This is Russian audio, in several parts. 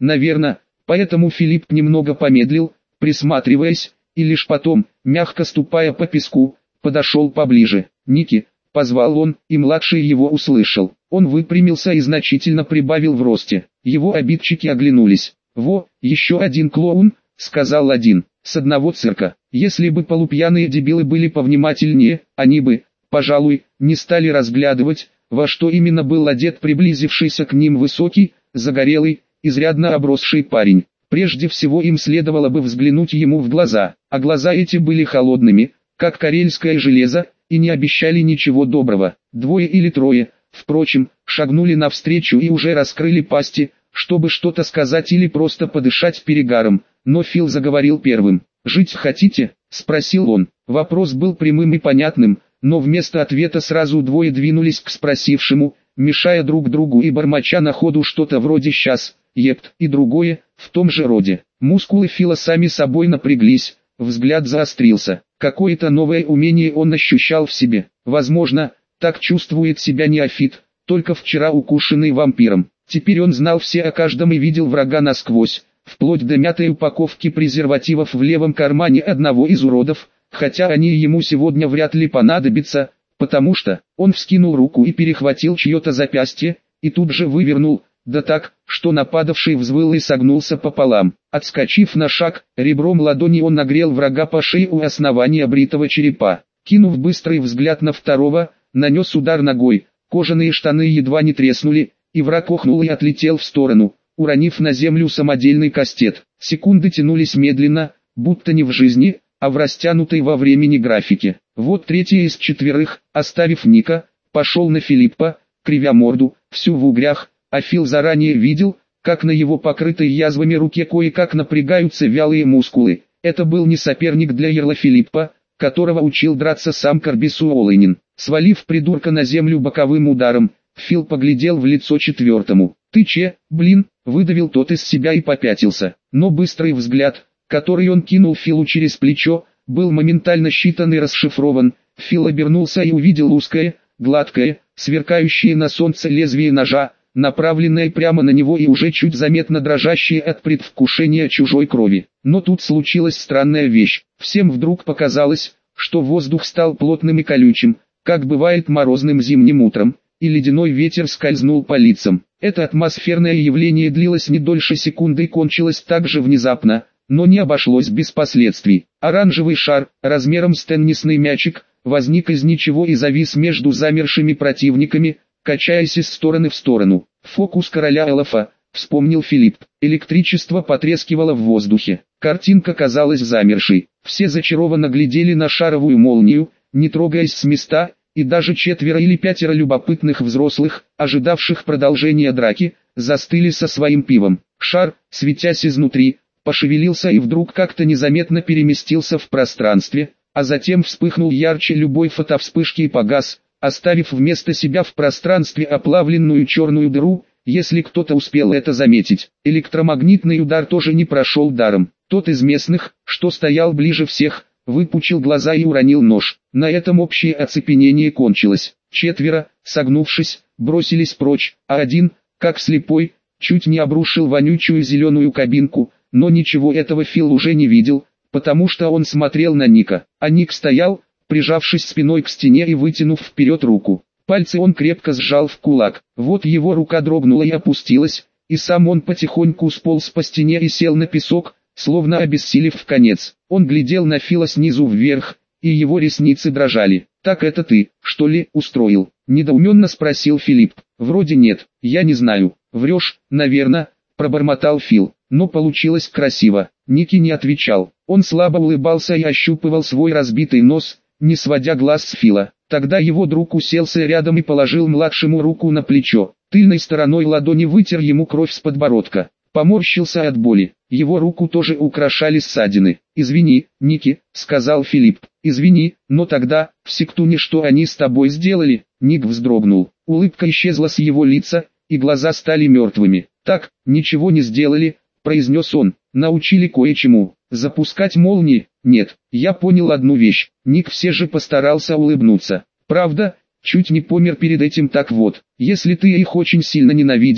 наверное, поэтому Филипп немного помедлил, присматриваясь, и лишь потом, мягко ступая по песку, подошел поближе. «Ники», — позвал он, и младший его услышал. Он выпрямился и значительно прибавил в росте. Его обидчики оглянулись. «Во, еще один клоун», — сказал один, — «с одного цирка». Если бы полупьяные дебилы были повнимательнее, они бы, пожалуй, не стали разглядывать, во что именно был одет приблизившийся к ним высокий, загорелый, изрядно обросший парень. Прежде всего им следовало бы взглянуть ему в глаза, а глаза эти были холодными, как карельское железо, и не обещали ничего доброго. Двое или трое, впрочем, шагнули навстречу и уже раскрыли пасти, чтобы что-то сказать или просто подышать перегаром, но Фил заговорил первым. «Жить хотите?» – спросил он. Вопрос был прямым и понятным, но вместо ответа сразу двое двинулись к спросившему, мешая друг другу и бормоча на ходу что-то вроде «щас», «епт» и другое, в том же роде. Мускулы Фила сами собой напряглись, взгляд заострился. Какое-то новое умение он ощущал в себе. Возможно, так чувствует себя неофит, только вчера укушенный вампиром. Теперь он знал все о каждом и видел врага насквозь, вплоть до мятой упаковки презервативов в левом кармане одного из уродов, хотя они ему сегодня вряд ли понадобятся, потому что он вскинул руку и перехватил чье-то запястье, и тут же вывернул, да так, что нападавший взвыл и согнулся пополам. Отскочив на шаг, ребром ладони он нагрел врага по шее у основания бритого черепа. Кинув быстрый взгляд на второго, нанес удар ногой, кожаные штаны едва не треснули, и враг охнул и отлетел в сторону, уронив на землю самодельный кастет. Секунды тянулись медленно, будто не в жизни, а в растянутой во времени графике. Вот третий из четверых, оставив Ника, пошел на Филиппа, кривя морду, всю в угрях, а Фил заранее видел, как на его покрытой язвами руке кое-как напрягаются вялые мускулы. Это был не соперник для Ярла Филиппа, которого учил драться сам Карбису Олейнин. Свалив придурка на землю боковым ударом, Фил поглядел в лицо четвертому. «Ты че, блин?» – выдавил тот из себя и попятился. Но быстрый взгляд, который он кинул Филу через плечо, был моментально считан и расшифрован. Фил обернулся и увидел узкое, гладкое, сверкающее на солнце лезвие ножа, направленное прямо на него и уже чуть заметно дрожащее от предвкушения чужой крови. Но тут случилась странная вещь. Всем вдруг показалось, что воздух стал плотным и колючим, как бывает морозным зимним утром, и ледяной ветер скользнул по лицам. Это атмосферное явление длилось не дольше секунды и кончилось так же внезапно, но не обошлось без последствий. Оранжевый шар, размером с теннисный мячик, возник из ничего и завис между замершими противниками, качаясь из стороны в сторону. «Фокус короля эльфа», — вспомнил Филипп. Электричество потрескивало в воздухе. Картинка казалась замершей. Все зачарованно глядели на шаровую молнию, не трогаясь с места, и даже 4 или 5 любопытных взрослых, ожидавших продолжения драки, застыли со своим пивом. Шар, светясь изнутри, пошевелился и вдруг как-то незаметно переместился в пространстве, а затем вспыхнул ярче любой фотовспышки и погас, оставив вместо себя в пространстве оплавленную черную дыру. Если кто-то успел это заметить, электромагнитный удар тоже не прошел даром. Тот из местных, что стоял ближе всех, выпучил глаза и уронил нож. На этом общее оцепенение кончилось. 4, согнувшись, бросились прочь, а один, как слепой, чуть не обрушил вонючую зеленую кабинку, но ничего этого Фил уже не видел, потому что он смотрел на Ника, а Ник стоял, прижавшись спиной к стене и вытянув вперед руку. Пальцы он крепко сжал в кулак. Вот его рука дрогнула и опустилась, и сам он потихоньку сполз по стене и сел на песок, словно обессилев в конец. Он глядел на Фила снизу вверх, и его ресницы дрожали. «Так это ты, что ли, устроил?» – недоуменно спросил Филипп. «Вроде нет, я не знаю». «Врешь, наверное», – пробормотал Фил. Но получилось красиво. Ники не отвечал. Он слабо улыбался и ощупывал свой разбитый нос, не сводя глаз с Фила. Тогда его друг уселся рядом и положил младшему руку на плечо. Тыльной стороной ладони вытер ему кровь с подбородка. Поморщился от боли. Его руку тоже украшали ссадины. «Извини, Ники», — сказал Филипп. «Извини, но тогда, в Сектуне что они с тобой сделали?» Ник вздрогнул. Улыбка исчезла с его лица, и глаза стали мертвыми. «Так, ничего не сделали», — произнес он. «Научили кое-чему. Запускать молнии? Нет, я понял одну вещь». Ник все же постарался улыбнуться. «Правда, чуть не помер перед этим, так вот. Если ты их очень сильно ненавидишь,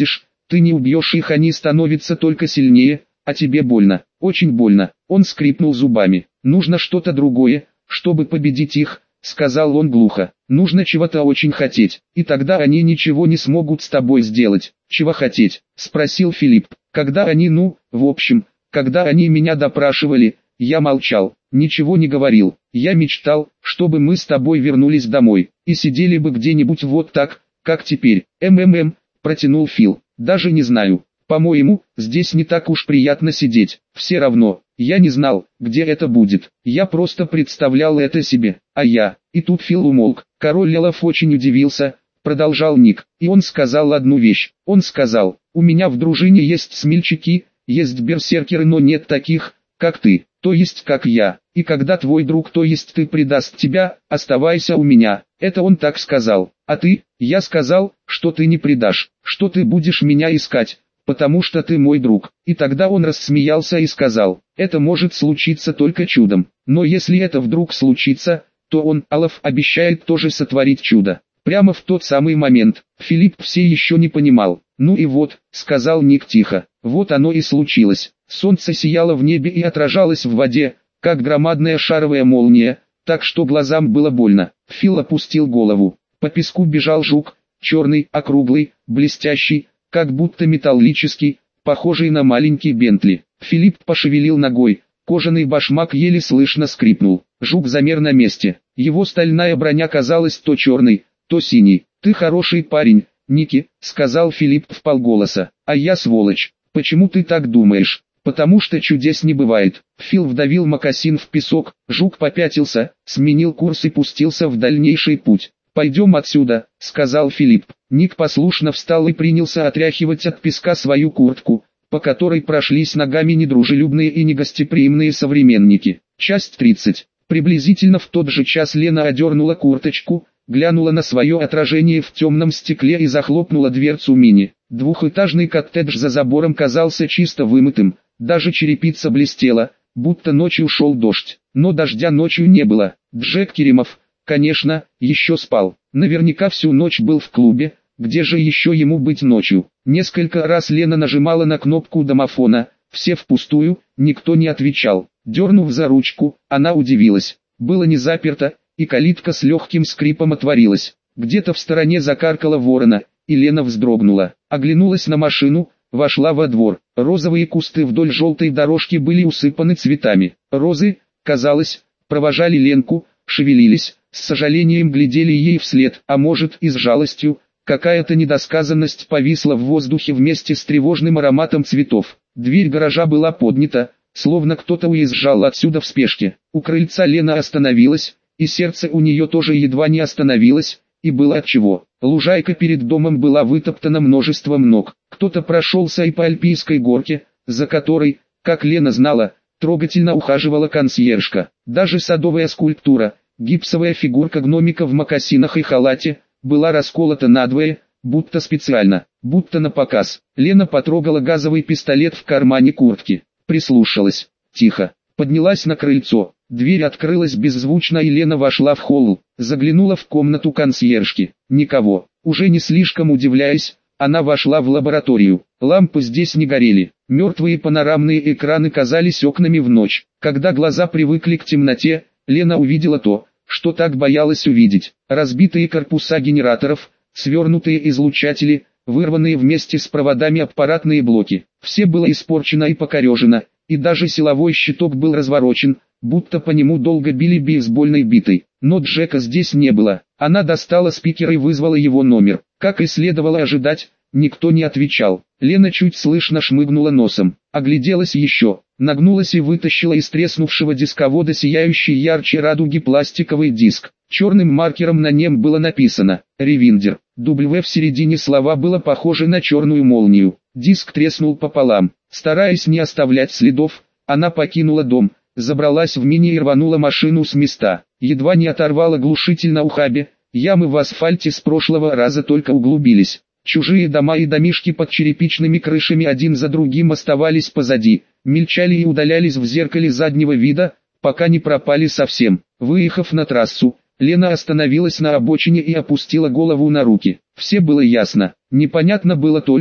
Ты не убьешь их, они становятся только сильнее, а тебе больно, очень больно. Он скрипнул зубами. Нужно что-то другое, чтобы победить их, сказал он глухо. Нужно чего-то очень хотеть, и тогда они ничего не смогут с тобой сделать. Чего хотеть? Спросил Филипп. Когда они, в общем, когда они меня допрашивали, я молчал, ничего не говорил. Я мечтал, чтобы мы с тобой вернулись домой, и сидели бы где-нибудь вот так, как теперь. Протянул Фил. Даже не знаю. По-моему, здесь не так уж приятно сидеть. Все равно, я не знал, где это будет. Я просто представлял это себе. И тут Фил умолк. Король Лелов очень удивился, продолжал Ник. И он сказал одну вещь. Он сказал: у меня в дружине есть смельчаки, есть берсеркеры, но нет таких, как ты, то есть как я. И когда твой друг, то есть ты, предаст тебя, оставайся у меня. Это он так сказал. А ты? Я сказал, что ты не предашь, что ты будешь меня искать, потому что ты мой друг. И тогда он рассмеялся и сказал: это может случиться только чудом. Но если это вдруг случится, то он, Олаф, обещает тоже сотворить чудо. Прямо в тот самый момент. Филипп все еще не понимал. Ну и вот, сказал Ник тихо, вот оно и случилось. Солнце сияло в небе и отражалось в воде, как громадная шаровая молния, так что глазам было больно. Фил опустил голову. По песку бежал жук, черный, округлый, блестящий, как будто металлический, похожий на маленький Бентли. Филипп пошевелил ногой, кожаный башмак еле слышно скрипнул. Жук замер на месте. Его стальная броня казалась то черной, то синей. «Ты хороший парень, Ники», — сказал Филипп вполголоса. «А я сволочь. Почему ты так думаешь?» «Потому что чудес не бывает». Фил вдавил мокасин в песок, жук попятился, сменил курс и пустился в дальнейший путь. «Пойдем отсюда», — сказал Филипп. Ник послушно встал и принялся отряхивать от песка свою куртку, по которой прошлись ногами недружелюбные и негостеприимные современники. Часть 30. Приблизительно в тот же час Лена одернула курточку, глянула на свое отражение в темном стекле и захлопнула дверцу мини. Двухэтажный коттедж за забором казался чисто вымытым, даже черепица блестела, будто ночью шел дождь. Но дождя ночью не было. Джек Керимов, конечно, еще спал. Наверняка всю ночь был в клубе, где же еще ему быть ночью. Несколько раз Лена нажимала на кнопку домофона, все впустую, никто не отвечал. Дернув за ручку, она удивилась. Было не заперто, и калитка с легким скрипом отворилась. Где-то в стороне закаркала ворона, и Лена вздрогнула. Оглянулась на машину, вошла во двор. Розовые кусты вдоль желтой дорожки были усыпаны цветами. Розы, казалось, провожали Ленку, шевелились, с сожалением глядели ей вслед, а может и с жалостью. Какая-то недосказанность повисла в воздухе вместе с тревожным ароматом цветов. Дверь гаража была поднята, словно кто-то уезжал отсюда в спешке. У крыльца Лена остановилась, и сердце у нее тоже едва не остановилось, и было отчего. Лужайка перед домом была вытоптана множеством ног. Кто-то прошелся и по Альпийской горке, за которой, как Лена знала, трогательно ухаживала консьержка. Даже садовая скульптура, гипсовая фигурка гномика в мокасинах и халате, была расколота надвое, будто специально, будто на показ. Лена потрогала газовый пистолет в кармане куртки, прислушалась, тихо, поднялась на крыльцо. Дверь открылась беззвучно, и Лена вошла в холл, заглянула в комнату консьержки. Никого. Уже не слишком удивляясь, она вошла в лабораторию. Лампы здесь не горели. Мертвые панорамные экраны казались окнами в ночь. Когда глаза привыкли к темноте, Лена увидела то, что так боялась увидеть. Разбитые корпуса генераторов, свернутые излучатели, вырванные вместе с проводами аппаратные блоки. Все было испорчено и покорежено, и даже силовой щиток был разворочен, будто по нему долго били бейсбольной битой. Но Джека здесь не было. Она достала спикер и вызвала его номер. Как и следовало ожидать, никто не отвечал. Лена чуть слышно шмыгнула носом, огляделась еще, нагнулась и вытащила из треснувшего дисковода сияющий ярче радуги пластиковый диск. Черным маркером на нем было написано «Ревиндер». W в середине слова было похоже на черную молнию. Диск треснул пополам. Стараясь не оставлять следов, она покинула дом, забралась в мини и рванула машину с места. Едва не оторвала глушитель на ухабе, ямы в асфальте с прошлого раза только углубились. Чужие дома и домишки под черепичными крышами один за другим оставались позади, мельчали и удалялись в зеркале заднего вида, пока не пропали совсем. Выехав на трассу, Лена остановилась на обочине и опустила голову на руки. Все было ясно. Непонятно было только,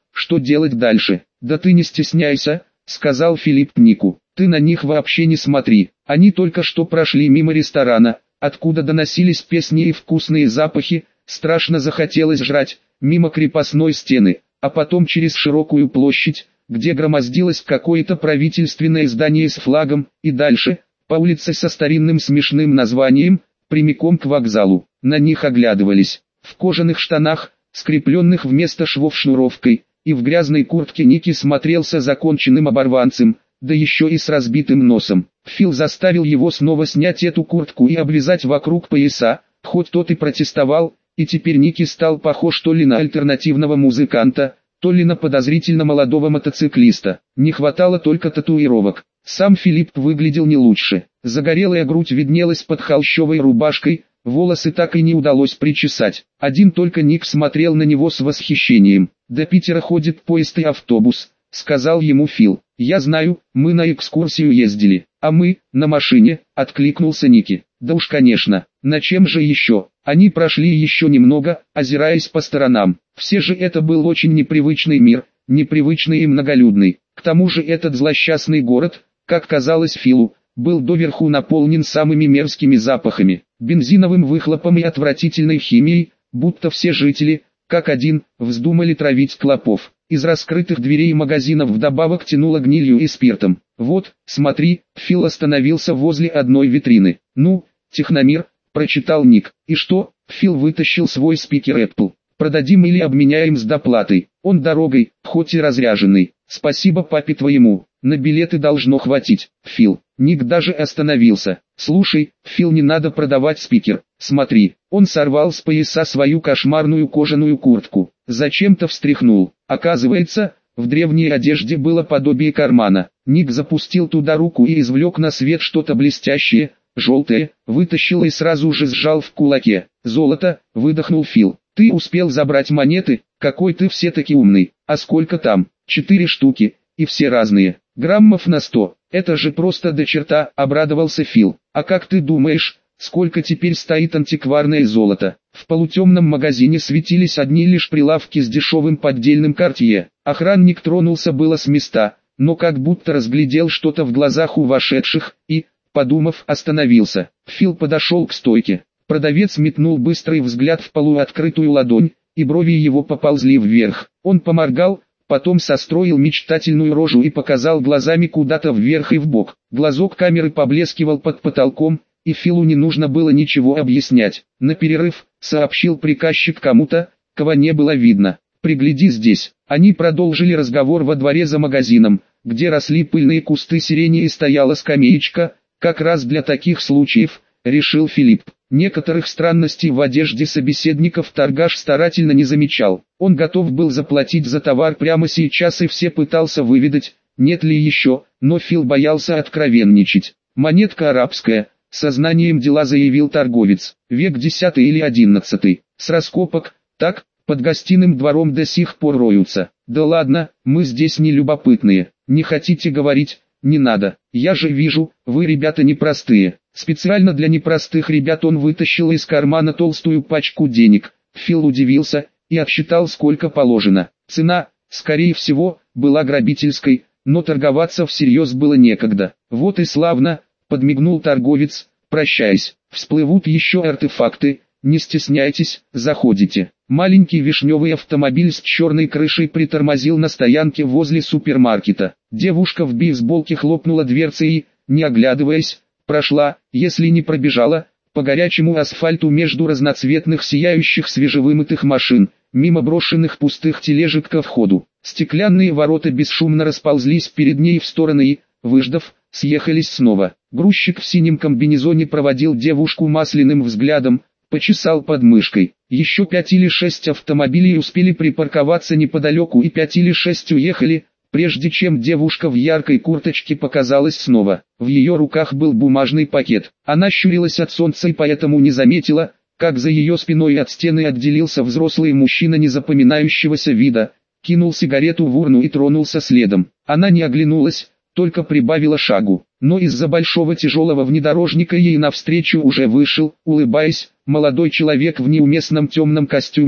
Что делать дальше? Да ты не стесняйся, сказал Филипп Нику. Ты на них вообще не смотри. Они только что прошли мимо ресторана, откуда доносились песни и вкусные запахи, страшно захотелось жрать, мимо крепостной стены, а потом через широкую площадь, где громоздилось какое-то правительственное здание с флагом, и дальше, по улице со старинным смешным названием, прямиком к вокзалу. На них оглядывались, в кожаных штанах, скрепленных вместо швов шнуровкой, и в грязной куртке Ники смотрелся законченным оборванцем, да еще и с разбитым носом. Фил заставил его снова снять эту куртку и обвязать вокруг пояса, хоть тот и протестовал, и теперь Ники стал похож то ли на альтернативного музыканта, то ли на подозрительно молодого мотоциклиста. Не хватало только татуировок. Сам Филипп выглядел не лучше. Загорелая грудь виднелась под холщовой рубашкой, волосы так и не удалось причесать. Один только Ник смотрел на него с восхищением. «До Питера ходит поезд и автобус», — сказал ему Фил. «Я знаю, мы на экскурсию ездили». «А мы, на машине», — откликнулся Ники. «Да уж конечно, на чем же еще?» Они прошли еще немного, озираясь по сторонам. Все же это был очень непривычный мир, непривычный и многолюдный. К тому же этот злосчастный город, как казалось Филу, был доверху наполнен самыми мерзкими запахами, бензиновым выхлопом и отвратительной химией, будто все жители, как один, вздумали травить клопов. Из раскрытых дверей магазинов вдобавок тянуло гнилью и спиртом. «Вот, смотри», Фил остановился возле одной витрины. «Ну, техномир», прочитал Ник. «И что?» Фил вытащил свой спикер Apple. «Продадим или обменяем с доплатой. Он дорогой, хоть и разряженный. Спасибо папе твоему. На билеты должно хватить». «Фил». Ник даже остановился. «Слушай, Фил, не надо продавать спикер. Смотри». Он сорвал с пояса свою кошмарную кожаную куртку. Зачем-то встряхнул. Оказывается, в древней одежде было подобие кармана. Ник запустил туда руку и извлек на свет что-то блестящее, желтое, вытащил и сразу же сжал в кулаке. «Золото», — выдохнул Фил. «Ты успел забрать монеты? Какой ты все-таки умный. А сколько там?» 4 штуки, и все разные. Граммов на 100. Это же просто до черта, обрадовался Фил. «А как ты думаешь, сколько теперь стоит антикварное золото?» В полутемном магазине светились одни лишь прилавки с дешевым поддельным Cartier. Охранник тронулся было с места, но как будто разглядел что-то в глазах у вошедших, и, подумав, остановился. Фил подошел к стойке. Продавец метнул быстрый взгляд в полуоткрытую ладонь, и брови его поползли вверх. Он поморгал, потом состроил мечтательную рожу и показал глазами куда-то вверх и вбок. Глазок камеры поблескивал под потолком, и Филу не нужно было ничего объяснять. «На перерыв», — сообщил приказчик кому-то, кого не было видно. «Пригляди здесь». Они продолжили разговор во дворе за магазином, где росли пыльные кусты сирени и стояла скамеечка, как раз для таких случаев, решил Филипп. Некоторых странностей в одежде собеседников торгаш старательно не замечал. Он готов был заплатить за товар прямо сейчас и все пытался выведать, нет ли еще, но Фил боялся откровенничать. «Монетка арабская», — сознанием дела заявил торговец. «Век 10 или 11. С раскопок, так, под гостиным двором до сих пор роются». «Да ладно, мы здесь не любопытные. Не хотите говорить? Не надо. Я же вижу, вы ребята непростые». Специально для непростых ребят он вытащил из кармана толстую пачку денег. Фил удивился и отсчитал, сколько положено. Цена, скорее всего, была грабительской, но торговаться всерьез было некогда. «Вот и славно», — подмигнул торговец, прощаясь. «Всплывут еще артефакты, не стесняйтесь, заходите». Маленький вишневый автомобиль с черной крышей притормозил на стоянке возле супермаркета. Девушка в бейсболке хлопнула дверцей и, не оглядываясь, прошла, если не пробежала, по горячему асфальту между разноцветных сияющих свежевымытых машин, мимо брошенных пустых тележек ко входу. Стеклянные ворота бесшумно расползлись перед ней в стороны и, выждав, съехались снова. Грузчик в синем комбинезоне проводил девушку масляным взглядом, почесал под мышкой. Еще 5 или 6 автомобилей успели припарковаться неподалеку и 5 или 6 уехали, прежде чем девушка в яркой курточке показалась снова. В ее руках был бумажный пакет. Она щурилась от солнца и поэтому не заметила, как за ее спиной от стены отделился взрослый мужчина незапоминающегося вида, кинул сигарету в урну и тронулся следом. Она не оглянулась, только прибавила шагу, но из-за большого тяжелого внедорожника ей навстречу уже вышел, улыбаясь, молодой человек в неуместном темном костюме,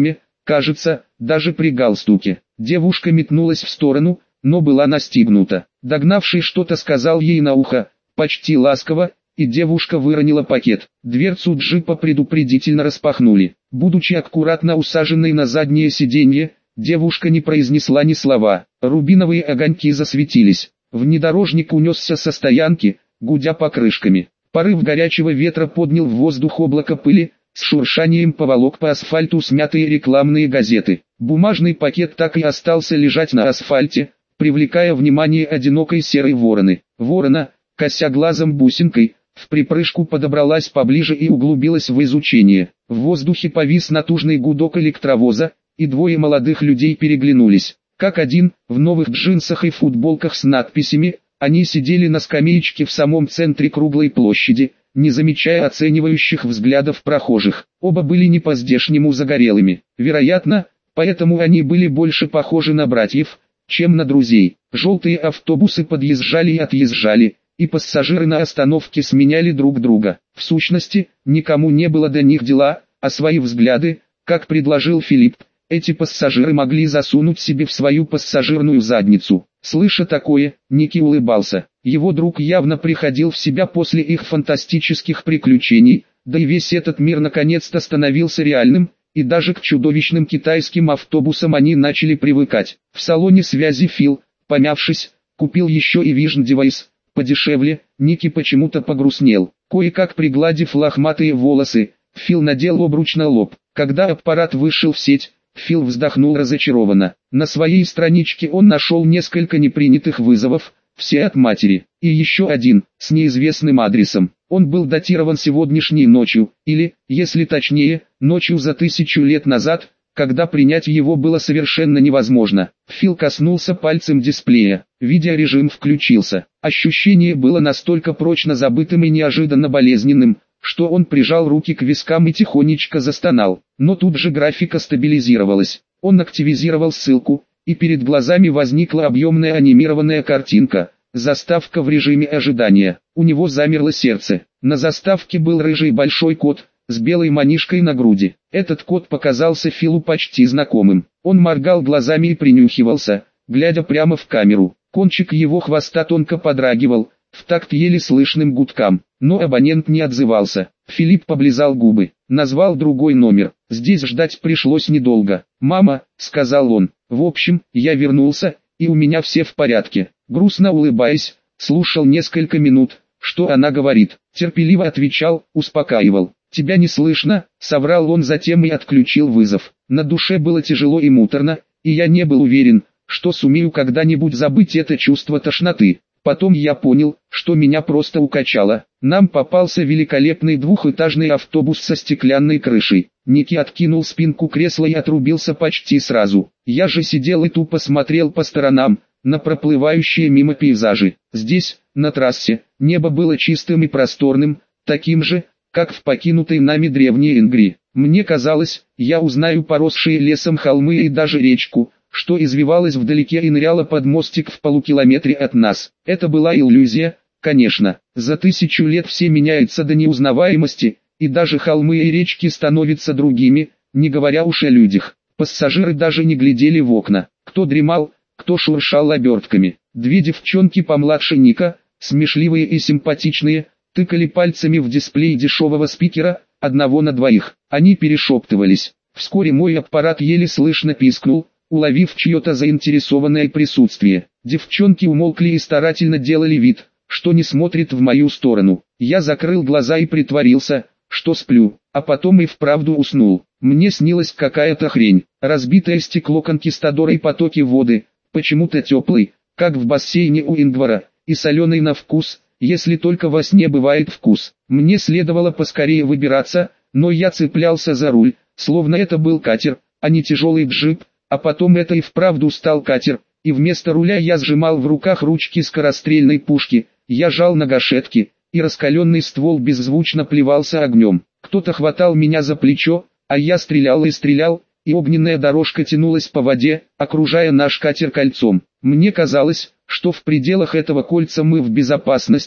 кажется, даже при галстуке. Девушка метнулась в сторону, но была настигнута. Догнавший что-то сказал ей на ухо, почти ласково, и девушка выронила пакет. Дверцу джипа предупредительно распахнули. Будучи аккуратно усаженной на заднее сиденье, девушка не произнесла ни слова. Рубиновые огоньки засветились. Внедорожник унесся со стоянки, гудя покрышками. Порыв горячего ветра поднял в воздух облако пыли, с шуршанием поволок по асфальту смятые рекламные газеты. Бумажный пакет так и остался лежать на асфальте, привлекая внимание одинокой серой вороны. Ворона, кося глазом бусинкой, в припрыжку подобралась поближе и углубилась в изучение. В воздухе повис натужный гудок электровоза, и двое молодых людей переглянулись. Как один, в новых джинсах и футболках с надписями, они сидели на скамеечке в самом центре круглой площади, не замечая оценивающих взглядов прохожих. Оба были не по-здешнему загорелыми. Вероятно, поэтому они были больше похожи на братьев, чем на друзей. Желтые автобусы подъезжали и отъезжали, и пассажиры на остановке сменяли друг друга. В сущности, никому не было до них дела, а свои взгляды, как предложил Филипп, эти пассажиры могли засунуть себе в свою пассажирную задницу. Слыша такое, Ники улыбался. Его друг явно приходил в себя после их фантастических приключений, да и весь этот мир наконец-то становился реальным, и даже к чудовищным китайским автобусам они начали привыкать. В салоне связи Фил, помявшись, купил еще и Vision Device, подешевле. Ники почему-то погрустнел. Кое-как пригладив лохматые волосы, Фил надел обруч на лоб. Когда аппарат вышел в сеть, Фил вздохнул разочарованно. На своей страничке он нашел несколько непринятых вызовов, все от матери, и еще один, с неизвестным адресом. Он был датирован сегодняшней ночью, или, если точнее, ночью за 1000 лет назад, когда принять его было совершенно невозможно. Фил коснулся пальцем дисплея, видеорежим включился. Ощущение было настолько прочно забытым и неожиданно болезненным, что он прижал руки к вискам и тихонечко застонал. Но тут же графика стабилизировалась. Он активизировал ссылку, и перед глазами возникла объемная анимированная картинка, заставка в режиме ожидания. У него замерло сердце. На заставке был рыжий большой кот, с белой манишкой на груди. Этот кот показался Филу почти знакомым. Он моргал глазами и принюхивался, глядя прямо в камеру. Кончик его хвоста тонко подрагивал, в такт еле слышным гудкам, но абонент не отзывался. Филипп облизал губы, назвал другой номер. Здесь ждать пришлось недолго. «Мама», — сказал он, — «в общем, я вернулся, и у меня все в порядке». Грустно улыбаясь, слушал несколько минут, что она говорит. Терпеливо отвечал, успокаивал. «Тебя не слышно», — соврал он затем и отключил вызов. На душе было тяжело и муторно, и я не был уверен, что сумею когда-нибудь забыть это чувство тошноты. Потом я понял, что меня просто укачало. Нам попался великолепный двухэтажный автобус со стеклянной крышей. Ники откинул спинку кресла и отрубился почти сразу. Я же сидел и тупо смотрел по сторонам, на проплывающие мимо пейзажи. Здесь, на трассе, небо было чистым и просторным, таким же, как в покинутой нами древней Ингри. Мне казалось, я узнаю поросшие лесом холмы и даже речку, что извивалась вдалеке и ныряла под мостик в полукилометре от нас. Это была иллюзия, конечно. За 1000 лет все меняется до неузнаваемости, и даже холмы и речки становятся другими, не говоря уж о людях. Пассажиры даже не глядели в окна. Кто дремал, кто шуршал обертками. Две девчонки помладше Ника, смешливые и симпатичные, тыкали пальцами в дисплей дешевого спикера, 1 на 2. Они перешептывались. Вскоре мой аппарат еле слышно пискнул, уловив чье-то заинтересованное присутствие. Девчонки умолкли и старательно делали вид, что не смотрят в мою сторону. Я закрыл глаза и притворился, что сплю, а потом и вправду уснул. Мне снилась какая-то хрень. Разбитое стекло конкистадора и потоки воды, почему-то теплый, как в бассейне у Ингвара, и соленый на вкус, если только во сне бывает вкус. Мне следовало поскорее выбираться, но я цеплялся за руль, словно это был катер, а не тяжелый джип. А потом это и вправду стал катер, и вместо руля я сжимал в руках ручки скорострельной пушки, я жал на гашетки, и раскаленный ствол беззвучно плевался огнем. Кто-то хватал меня за плечо, а я стрелял и стрелял, и огненная дорожка тянулась по воде, окружая наш катер кольцом. Мне казалось, что в пределах этого кольца мы в безопасности,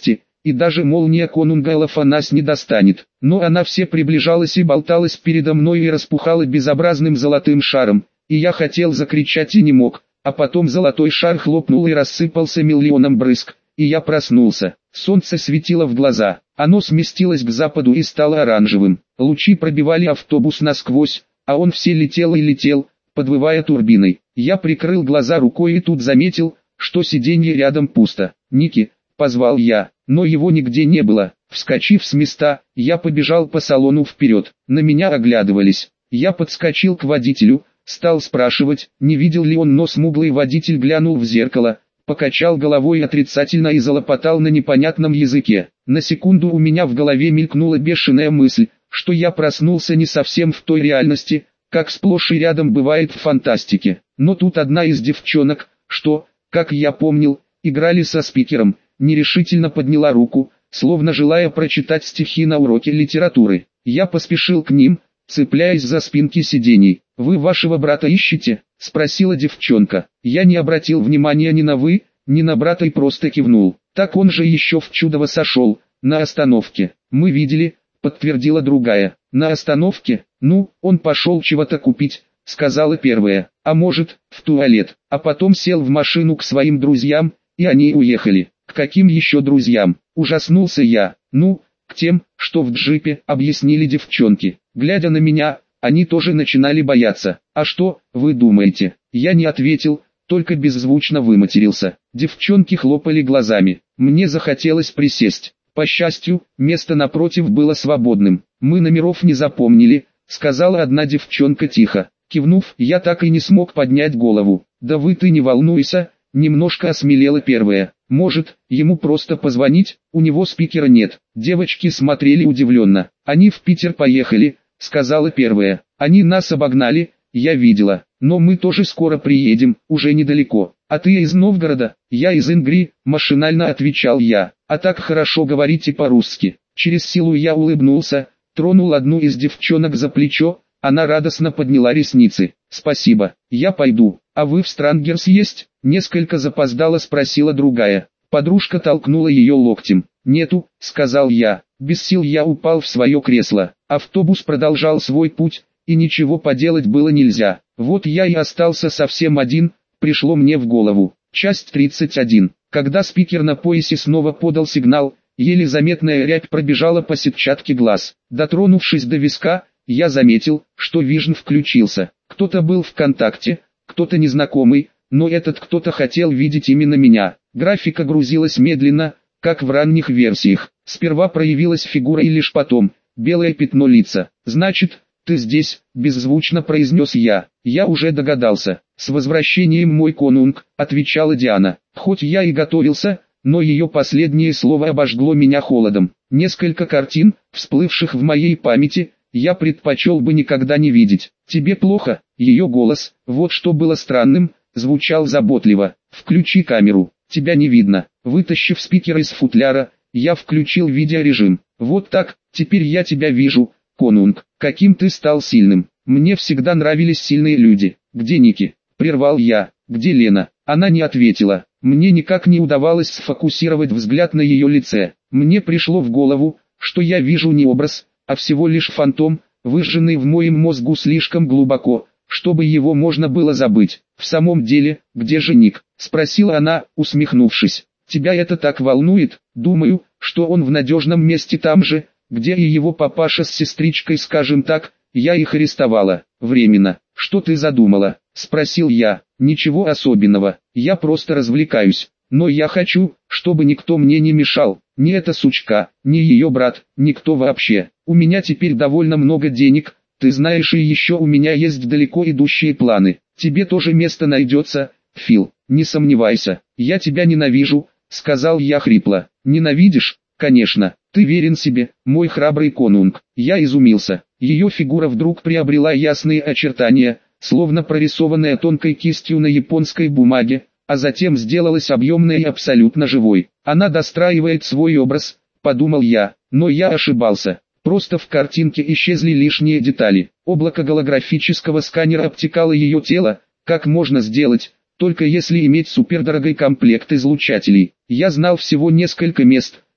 и даже молния конунгалов нас не достанет. Но она все приближалась и болталась передо мной и распухала безобразным золотым шаром, и я хотел закричать и не мог, а потом золотой шар хлопнул и рассыпался миллионом брызг, и я проснулся. Солнце светило в глаза, оно сместилось к западу и стало оранжевым. Лучи пробивали автобус насквозь, а он все летел и летел, подвывая турбиной. Я прикрыл глаза рукой и тут заметил, что сиденье рядом пусто. «Ники», — позвал я, но его нигде не было. Вскочив с места, я побежал по салону вперед. На меня оглядывались. Я подскочил к водителю, стал спрашивать, не видел ли он, но смуглый водитель глянул в зеркало, покачал головой отрицательно и залопотал на непонятном языке. На секунду у меня в голове мелькнула бешеная мысль, что я проснулся не совсем в той реальности, как сплошь и рядом бывает в фантастике. Но тут одна из девчонок, что, как я помнил, играли со спикером, нерешительно подняла руку, словно желая прочитать стихи на уроке литературы. Я поспешил к ним, цепляясь за спинки сидений. «Вы вашего брата ищете?» — спросила девчонка. Я не обратил внимания ни на «вы», ни на брата и просто кивнул. «Так он же еще в Чудово сошел, на остановке». «Мы видели», — подтвердила другая. «На остановке? Ну, он пошел чего-то купить», — сказала первая. «А может, в туалет». А потом сел в машину к своим друзьям, и они уехали. «К каким еще друзьям?» — ужаснулся я. «Ну, к тем, что в джипе», — объяснили девчонки. Глядя на меня, они тоже начинали бояться. «А что, вы думаете?» Я не ответил, только беззвучно выматерился. Девчонки хлопали глазами. Мне захотелось присесть. По счастью, место напротив было свободным. «Мы номеров не запомнили», — сказала одна девчонка тихо. Кивнув, я так и не смог поднять голову. «Да ты не волнуйся», — немножко осмелела первая. «Может, ему просто позвонить, у него спикера нет». Девочки смотрели удивленно. «Они в Питер поехали», — сказала первая. «Они нас обогнали, я видела. Но мы тоже скоро приедем, уже недалеко». «А ты из Новгорода?» «Я из Ингри», — машинально отвечал я. «А так хорошо говорите по-русски». Через силу я улыбнулся, тронул одну из девчонок за плечо, она радостно подняла ресницы. «Спасибо, я пойду. А вы в Странгерс есть?» Несколько запоздало спросила другая. Подружка толкнула ее локтем. «Нету», — сказал я. Без сил я упал в свое кресло. Автобус продолжал свой путь, и ничего поделать было нельзя. Вот я и остался совсем один, пришло мне в голову. Часть 31. Когда спикер на поясе снова подал сигнал, еле заметная рябь пробежала по сетчатке глаз. Дотронувшись до виска, я заметил, что Вижн включился. Кто-то был в контакте, кто-то незнакомый, но этот кто-то хотел видеть именно меня. Графика грузилась медленно, как в ранних версиях. Сперва проявилась фигура и лишь потом, белое пятно лица. «Значит, ты здесь», — беззвучно произнес я. «Я уже догадался». «С возвращением, мой конунг», — отвечала Диана. Хоть я и готовился, но ее последнее слово обожгло меня холодом. Несколько картин, всплывших в моей памяти, я предпочел бы никогда не видеть. «Тебе плохо?» Ее голос, вот что было странным, звучал заботливо. «Включи камеру, тебя не видно». Вытащив спикер из футляра, я включил видеорежим. «Вот так, теперь я тебя вижу, конунг. Каким ты стал сильным. Мне всегда нравились сильные люди». «Где Ники?» — прервал я. «Где Лена?» Она не ответила. Мне никак не удавалось сфокусировать взгляд на ее лице. Мне пришло в голову, что я вижу не образ, а всего лишь фантом, выжженный в моем мозгу слишком глубоко, чтобы его можно было забыть. «В самом деле, где же Ник?» — спросила она, усмехнувшись. «Тебя это так волнует?» «Думаю, что он в надежном месте там же, где и его папаша с сестричкой, скажем так, я их арестовала. Временно». «Что ты задумала?» — спросил я. «Ничего особенного, я просто развлекаюсь. Но я хочу, чтобы никто мне не мешал, ни эта сучка, ни ее брат, никто вообще. У меня теперь довольно много денег, ты знаешь, и еще у меня есть далеко идущие планы. Тебе тоже место найдется, Фил, не сомневайся. Я тебя ненавижу», — сказал я хрипло. «Ненавидишь? Конечно. Ты верен себе, мой храбрый конунг». Я изумился. Ее фигура вдруг приобрела ясные очертания, словно прорисованная тонкой кистью на японской бумаге, а затем сделалась объемной и абсолютно живой. «Она достраивает свой образ», — подумал я, но я ошибался. Просто в картинке исчезли лишние детали. Облако голографического сканера обтекало ее тело, как можно сделать, только если иметь супердорогой комплект излучателей. Я знал всего несколько мест,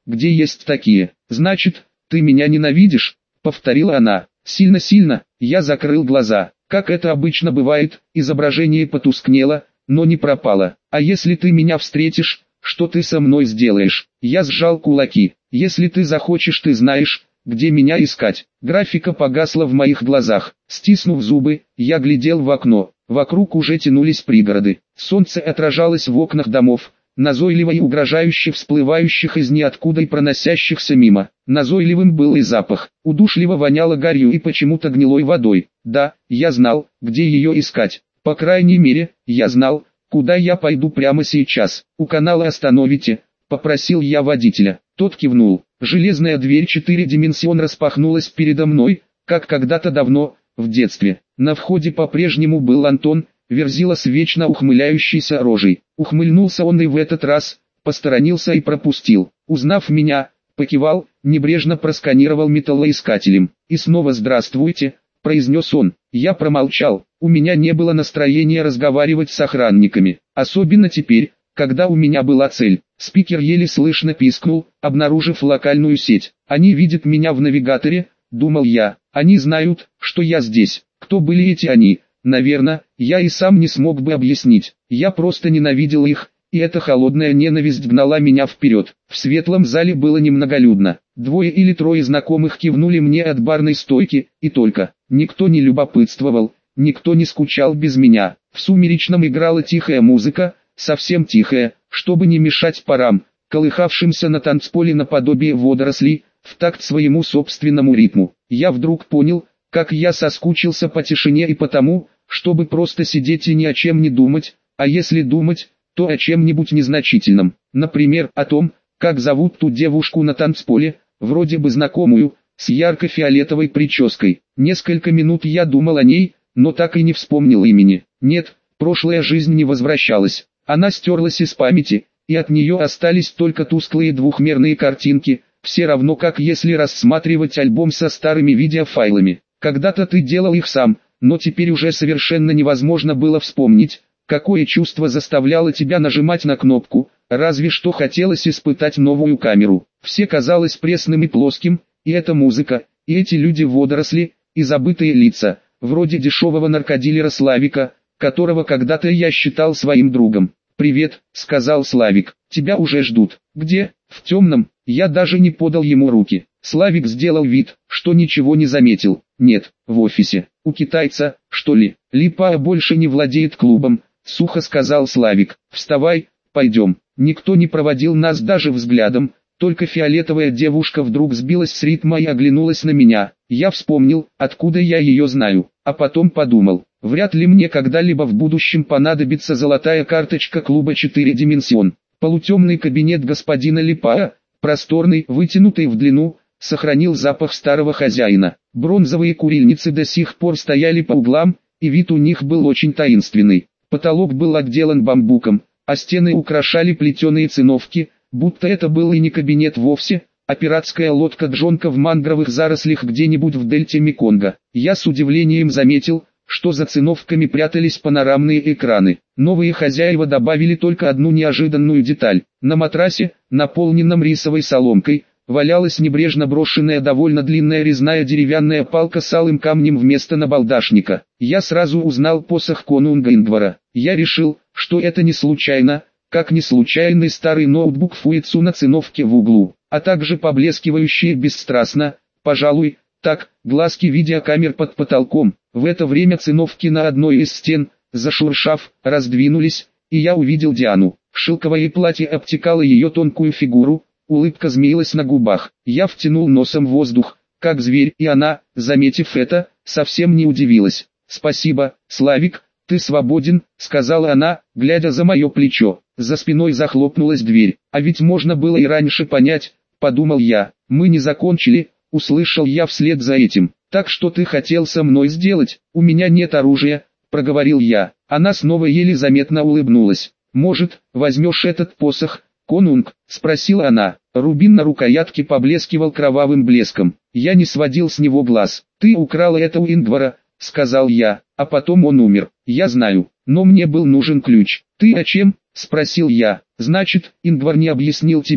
где есть такие. Значит, ты меня ненавидишь? Повторила она. Сильно-сильно. Я закрыл глаза. Как это обычно бывает, изображение потускнело, но не пропало. А если ты меня встретишь, что ты со мной сделаешь? Я сжал кулаки. Если ты захочешь, ты знаешь, где меня искать. Графика погасла в моих глазах. Стиснув зубы, я глядел в окно. Вокруг уже тянулись пригороды. Солнце отражалось в окнах домов, назойливо и угрожающе всплывающих из ниоткуда и проносящихся мимо. Назойливым был и запах. Удушливо воняло гарью и почему-то гнилой водой. Да, я знал, где ее искать. По крайней мере, я знал, куда я пойду прямо сейчас. У канала остановите, попросил я водителя. Тот кивнул. Железная дверь 4-дименsion распахнулась передо мной, как когда-то давно, в детстве. На входе по-прежнему был Антон, верзила с вечно ухмыляющейся рожей. Ухмыльнулся он и в этот раз, посторонился и пропустил. Узнав меня, покивал, небрежно просканировал металлоискателем. И снова «здравствуйте», произнес он. Я промолчал, у меня не было настроения разговаривать с охранниками. Особенно теперь, когда у меня была цель. Спикер еле слышно пискнул, обнаружив локальную сеть. Они видят меня в навигаторе, думал я. Они знают, что я здесь. Кто были эти они? Наверное, я и сам не смог бы объяснить. Я просто ненавидел их, и эта холодная ненависть гнала меня вперед. В светлом зале было немноголюдно. 2 или 3 знакомых кивнули мне от барной стойки, и только. Никто не любопытствовал, никто не скучал без меня. В сумеречном играла тихая музыка, совсем тихая, чтобы не мешать парам, колыхавшимся на танцполе наподобие водорослей, в такт своему собственному ритму. Я вдруг понял, как я соскучился по тишине и потому, чтобы просто сидеть и ни о чем не думать, а если думать, то о чем-нибудь незначительном. Например, о том, как зовут ту девушку на танцполе, вроде бы знакомую, с ярко-фиолетовой прической. Несколько минут я думал о ней, но так и не вспомнил имени. Нет, прошлая жизнь не возвращалась. Она стерлась из памяти, и от нее остались только тусклые двухмерные картинки, все равно как если рассматривать альбом со старыми видеофайлами. Когда-то ты делал их сам, но теперь уже совершенно невозможно было вспомнить, какое чувство заставляло тебя нажимать на кнопку, разве что хотелось испытать новую камеру. Все казалось пресным и плоским, и эта музыка, и эти люди-водоросли, и забытые лица, вроде дешевого наркодилера Славика, которого когда-то я считал своим другом. «Привет», — сказал Славик, — «тебя уже ждут». «Где?» «В темном». Я даже не подал ему руки. Славик сделал вид, что ничего не заметил. «Нет, в офисе. У китайца, что ли?» «Липа больше не владеет клубом», — сухо сказал Славик. «Вставай, пойдем». Никто не проводил нас даже взглядом, только фиолетовая девушка вдруг сбилась с ритма и оглянулась на меня. Я вспомнил, откуда я ее знаю, а потом подумал, вряд ли мне когда-либо в будущем понадобится золотая карточка клуба 4-дименsion. Полутемный кабинет господина Липая, просторный, вытянутый в длину, сохранил запах старого хозяина. Бронзовые курильницы до сих пор стояли по углам, и вид у них был очень таинственный. Потолок был отделан бамбуком, а стены украшали плетеные циновки, будто это был и не кабинет вовсе, а пиратская лодка-джонка в мангровых зарослях где-нибудь в дельте Меконга. Я с удивлением заметил, что за циновками прятались панорамные экраны. Новые хозяева добавили только одну неожиданную деталь. На матрасе, наполненном рисовой соломкой, валялась небрежно брошенная довольно длинная резная деревянная палка с алым камнем вместо набалдашника. Я сразу узнал посох конунга Ингвара. Я решил, что это не случайно, как не случайный старый ноутбук Фуицу на циновке в углу, а также поблескивающие бесстрастно, пожалуй, так, глазки видеокамер под потолком. В это время циновки на одной из стен, зашуршав, раздвинулись, и я увидел Диану. Шелковое платье обтекало ее тонкую фигуру, улыбка змеилась на губах. Я втянул носом воздух, как зверь, и она, заметив это, совсем не удивилась. «Спасибо, Славик, ты свободен», — сказала она, глядя за мое плечо. За спиной захлопнулась дверь. А ведь можно было и раньше понять, подумал я. «Мы не закончили», — услышал я вслед за этим. «Так что ты хотел со мной сделать?» «У меня нет оружия», — проговорил я. Она снова еле заметно улыбнулась. «Может, возьмешь этот посох, конунг?» — спросила она. Рубин на рукоятке поблескивал кровавым блеском. Я не сводил с него глаз. «Ты украла это у Ингвара», — сказал я, — «а потом он умер». «Я знаю, но мне был нужен ключ». «Ты о чем?» — спросил я. «Значит, Ингвар не объяснил тебе?» —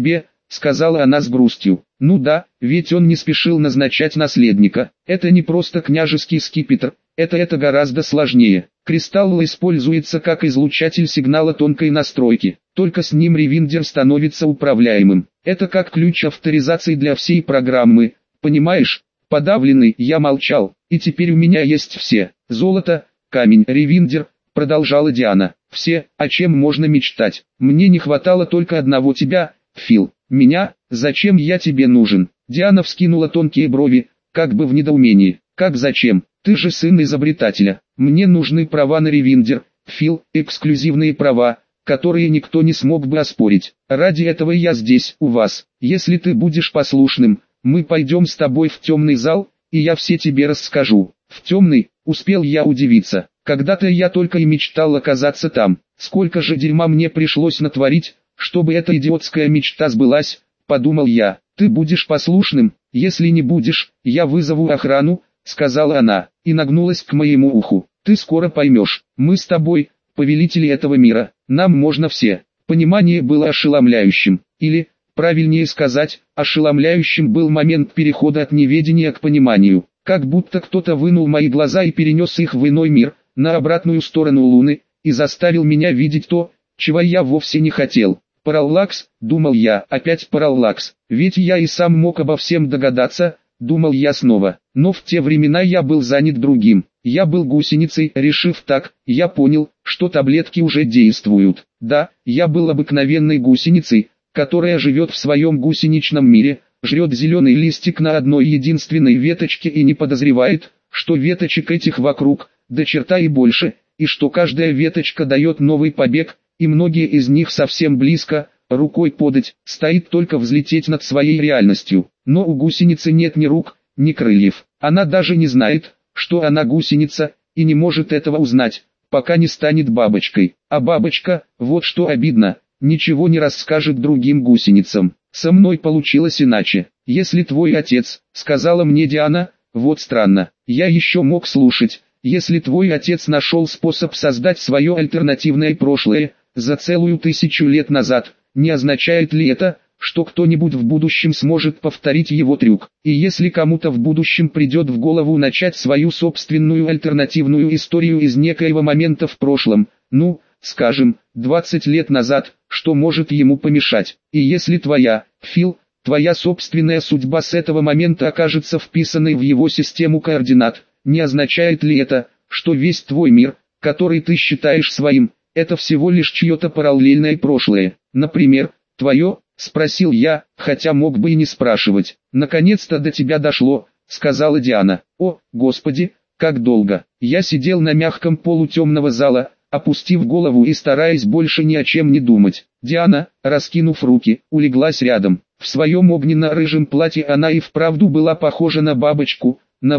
сказала она с грустью. Ну да, ведь он не спешил назначать наследника. Это не просто княжеский скипетр, это гораздо сложнее. Кристалл используется как излучатель сигнала тонкой настройки. Только с ним ревиндер становится управляемым. Это как ключ авторизации для всей программы. Понимаешь? Подавленный, я молчал. И теперь у меня есть все. Золото, камень, ревиндер, продолжала Диана. Все, о чем можно мечтать. Мне не хватало только одного тебя, Фил. Меня? Зачем я тебе нужен? Диана вскинула тонкие брови, как бы в недоумении. Как зачем? Ты же сын изобретателя. Мне нужны права на ревиндер, Фил, эксклюзивные права, которые никто не смог бы оспорить. Ради этого я здесь, у вас. Если ты будешь послушным, мы пойдем с тобой в темный зал, и я все тебе расскажу. В темный, успел я удивиться. Когда-то я только и мечтал оказаться там. Сколько же дерьма мне пришлось натворить, чтобы эта идиотская мечта сбылась, подумал я. Ты будешь послушным, если не будешь, я вызову охрану, сказала она, и нагнулась к моему уху. Ты скоро поймешь, мы с тобой, повелители этого мира, нам можно все. Понимание было ошеломляющим, или, правильнее сказать, ошеломляющим был момент перехода от неведения к пониманию. Как будто кто-то вынул мои глаза и перенес их в иной мир, на обратную сторону Луны, и заставил меня видеть то, чего я вовсе не хотел. Параллакс, думал я, опять параллакс, ведь я и сам мог обо всем догадаться, думал я снова. Но в те времена я был занят другим. Я был гусеницей, решив так, я понял, что таблетки уже действуют. Да, я был обыкновенной гусеницей, которая живет в своем гусеничном мире, жрет зеленый листик на одной единственной веточке и не подозревает, что веточек этих вокруг, до черта и больше, и что каждая веточка дает новый побег, и многие из них совсем близко, рукой подать, стоит только взлететь над своей реальностью. Но у гусеницы нет ни рук, ни крыльев. Она даже не знает, что она гусеница, и не может этого узнать, пока не станет бабочкой. А бабочка, вот что обидно, ничего не расскажет другим гусеницам. Со мной получилось иначе. Если твой отец, сказала мне Диана, вот странно, я еще мог слушать. Если твой отец нашел способ создать свое альтернативное прошлое, за целую 1000 лет назад, не означает ли это, что кто-нибудь в будущем сможет повторить его трюк? И если кому-то в будущем придет в голову начать свою собственную альтернативную историю из некоего момента в прошлом, ну, скажем, 20 лет назад, что может ему помешать? И если твоя, Фил, твоя собственная судьба с этого момента окажется вписанной в его систему координат, не означает ли это, что весь твой мир, который ты считаешь своим, это всего лишь чье-то параллельное прошлое? Например, твое, спросил я, хотя мог бы и не спрашивать. Наконец-то до тебя дошло, сказала Диана. О, Господи, как долго. Я сидел на мягком полу темного зала, опустив голову и стараясь больше ни о чем не думать. Диана, раскинув руки, улеглась рядом. В своем огненно-рыжем платье она и вправду была похожа на бабочку,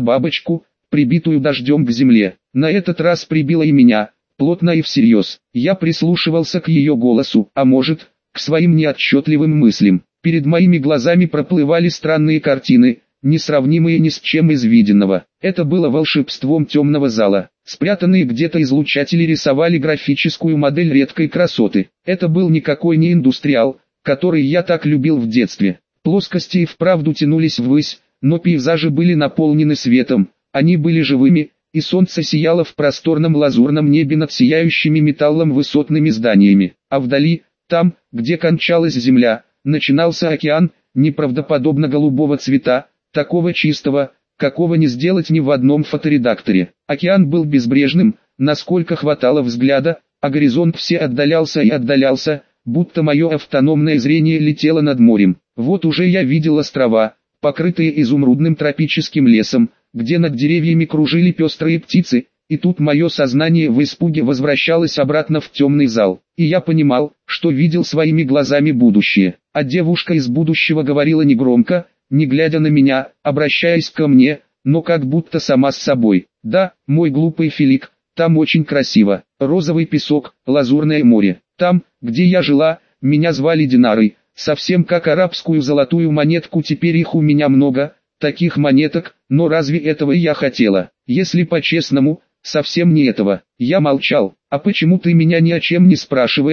прибитую дождем к земле. На этот раз прибила и меня, плотно и всерьез. Я прислушивался к ее голосу, а может, к своим неотчетливым мыслям. Перед моими глазами проплывали странные картины, несравнимые ни с чем из виденного. Это было волшебством темного зала. Спрятанные где-то излучатели рисовали графическую модель редкой красоты. Это был никакой не индустриал, который я так любил в детстве. Плоскости и вправду тянулись ввысь, но пейзажи были наполнены светом, они были живыми, и солнце сияло в просторном лазурном небе над сияющими металлом высотными зданиями. А вдали, там, где кончалась земля, начинался океан, неправдоподобно голубого цвета, такого чистого, какого не сделать ни в одном фоторедакторе. Океан был безбрежным, насколько хватало взгляда, а горизонт все отдалялся и отдалялся, будто мое автономное зрение летело над морем. Вот уже я видел острова, покрытые изумрудным тропическим лесом, где над деревьями кружили пестрые птицы, и тут мое сознание в испуге возвращалось обратно в темный зал. И я понимал, что видел своими глазами будущее. А девушка из будущего говорила негромко, не глядя на меня, обращаясь ко мне, но как будто сама с собой. Да, мой глупый Филик, там очень красиво. Розовый песок, лазурное море. Там, где я жила, меня звали Динарой. Совсем как арабскую золотую монетку, теперь их у меня много, таких монеток, но разве этого я хотела? Если по-честному, совсем не этого. Я молчал. А почему ты меня ни о чем не спрашиваешь,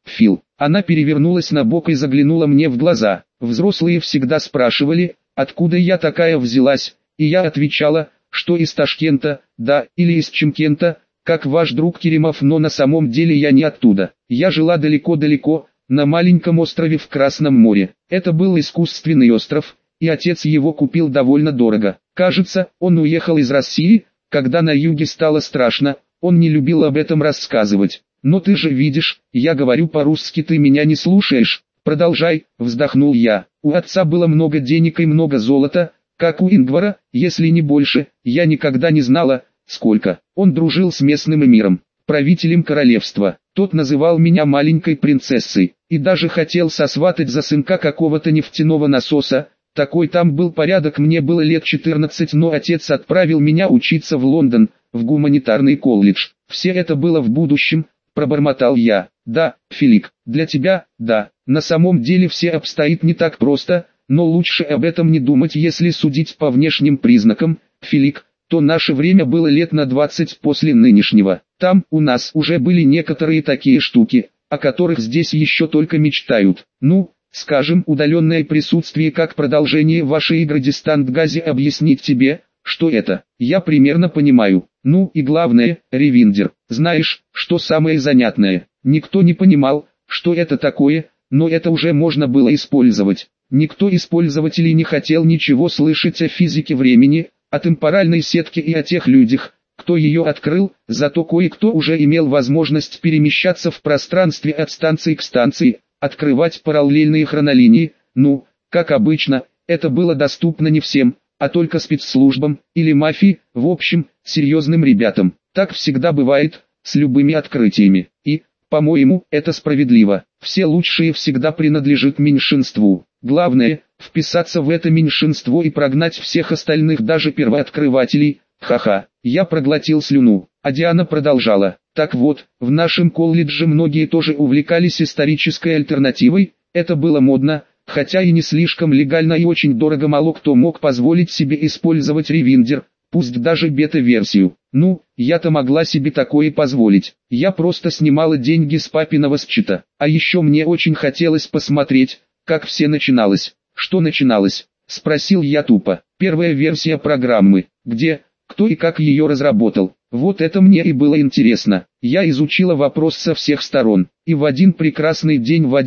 Фил. Она перевернулась на бок и заглянула мне в глаза. Взрослые всегда спрашивали, откуда я такая взялась, и я отвечала, что из Ташкента, да, или из Чимкента, как ваш друг Керимов, но на самом деле я не оттуда. Я жила далеко-далеко, на маленьком острове в Красном море. Это был искусственный остров, и отец его купил довольно дорого. Кажется, он уехал из России, когда на юге стало страшно, он не любил об этом рассказывать. Но ты же видишь, я говорю по-русски, ты меня не слушаешь. Продолжай, вздохнул я. У отца было много денег и много золота, как у Ингвара, если не больше. Я никогда не знала, сколько. Он дружил с местным эмиром, правителем королевства. Тот называл меня маленькой принцессой, и даже хотел сосватать за сынка какого-то нефтяного насоса. Такой там был порядок, мне было лет 14, но отец отправил меня учиться в Лондон, в гуманитарный колледж. Все это было в будущем, пробормотал я. Да, Филипп, для тебя, да. На самом деле все обстоит не так просто, но лучше об этом не думать, если судить по внешним признакам, Филипп, то наше время было лет на 20 после нынешнего. Там у нас уже были некоторые такие штуки, о которых здесь еще только мечтают. Ну, скажем, удаленное присутствие как продолжение вашей игры Дистантгази. Объяснить тебе, что это, я примерно понимаю. Ну и главное, Ревиндер. Знаешь, что самое занятное? Никто не понимал, что это такое, но это уже можно было использовать. Никто из пользователей не хотел ничего слышать о физике времени, о темпоральной сетке и о тех людях, кто ее открыл, зато кое-кто уже имел возможность перемещаться в пространстве от станции к станции, открывать параллельные хронолинии. Ну, как обычно, это было доступно не всем, а только спецслужбам или мафии, в общем, серьезным ребятам. Так всегда бывает с любыми открытиями. И, по-моему, это справедливо. Все лучшие всегда принадлежат меньшинству. Главное, вписаться в это меньшинство и прогнать всех остальных, даже первооткрывателей. Ха-ха. Я проглотил слюну, а Диана продолжала. Так вот, в нашем колледже многие тоже увлекались исторической альтернативой. Это было модно, хотя и не слишком легально и очень дорого. Мало кто мог позволить себе использовать Ревиндер, пусть даже бета-версию. Ну, я-то могла себе такое позволить. Я просто снимала деньги с папиного счета. А еще мне очень хотелось посмотреть, как все начиналось. Что начиналось? Спросил я тупо. Первая версия программы. Где, кто и как ее разработал. Вот это мне и было интересно. Я изучила вопрос со всех сторон. И в один прекрасный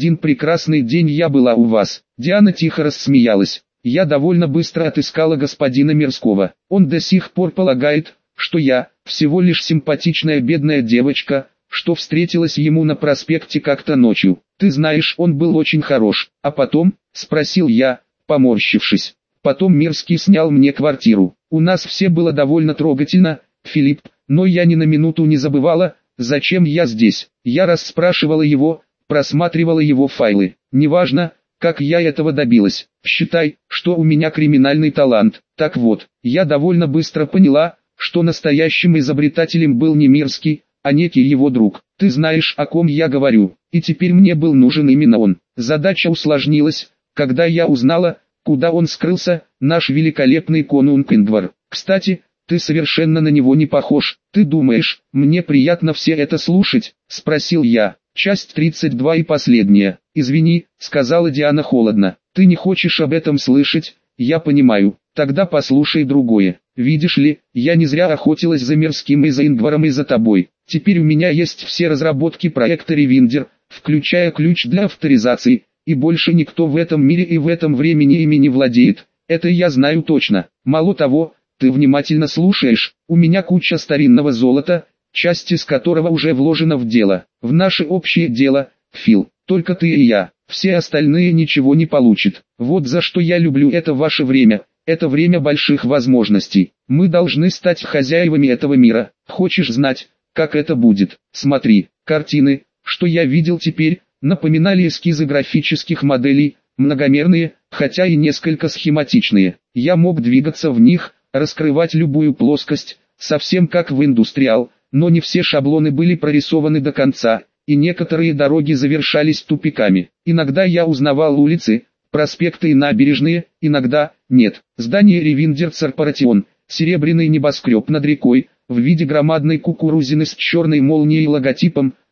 день я была у вас. Диана тихо рассмеялась. Я довольно быстро отыскала господина Мирского. Он до сих пор полагает, что я всего лишь симпатичная бедная девочка, что встретилась ему на проспекте как-то ночью. Ты знаешь, он был очень хорош. А потом, спросил я, поморщившись. Потом Мирский снял мне квартиру. У нас все было довольно трогательно, Филипп, но я ни на минуту не забывала, зачем я здесь. Я расспрашивала его, просматривала его файлы. Неважно, как я этого добилась. Считай, что у меня криминальный талант. Так вот, я довольно быстро поняла, что настоящим изобретателем был не Мирский, а некий его друг. Ты знаешь, о ком я говорю. И теперь мне был нужен именно он. Задача усложнилась, когда я узнала, куда он скрылся, наш великолепный конунг Ингвар. Кстати, ты совершенно на него не похож. Ты думаешь, мне приятно все это слушать? Спросил я. Часть 32 и последняя. Извини, сказала Диана холодно. Ты не хочешь об этом слышать, я понимаю. Тогда послушай другое. Видишь ли, я не зря охотилась за Мирским и за Ингваром и за тобой. Теперь у меня есть все разработки проекта Ревиндер, включая ключ для авторизации, и больше никто в этом мире и в этом времени ими не владеет. Это я знаю точно. Мало того, ты внимательно слушаешь, у меня куча старинного золота, часть из которого уже вложена в дело. В наше общее дело, Фил, только ты и я. Все остальные ничего не получат. Вот за что я люблю это ваше время. Это время больших возможностей. Мы должны стать хозяевами этого мира. Хочешь знать, как это будет? Смотри, картины, что я видел теперь, напоминали эскизы графических моделей, многомерные, хотя и несколько схематичные. Я мог двигаться в них, раскрывать любую плоскость, совсем как в Индустриал, но не все шаблоны были прорисованы до конца, и некоторые дороги завершались тупиками. Иногда я узнавал улицы, проспекты и набережные, иногда нет. Здание Ревиндер Корпоратион, серебряный небоскреб над рекой, в виде громадной кукурузины с черной молнией и логотипом,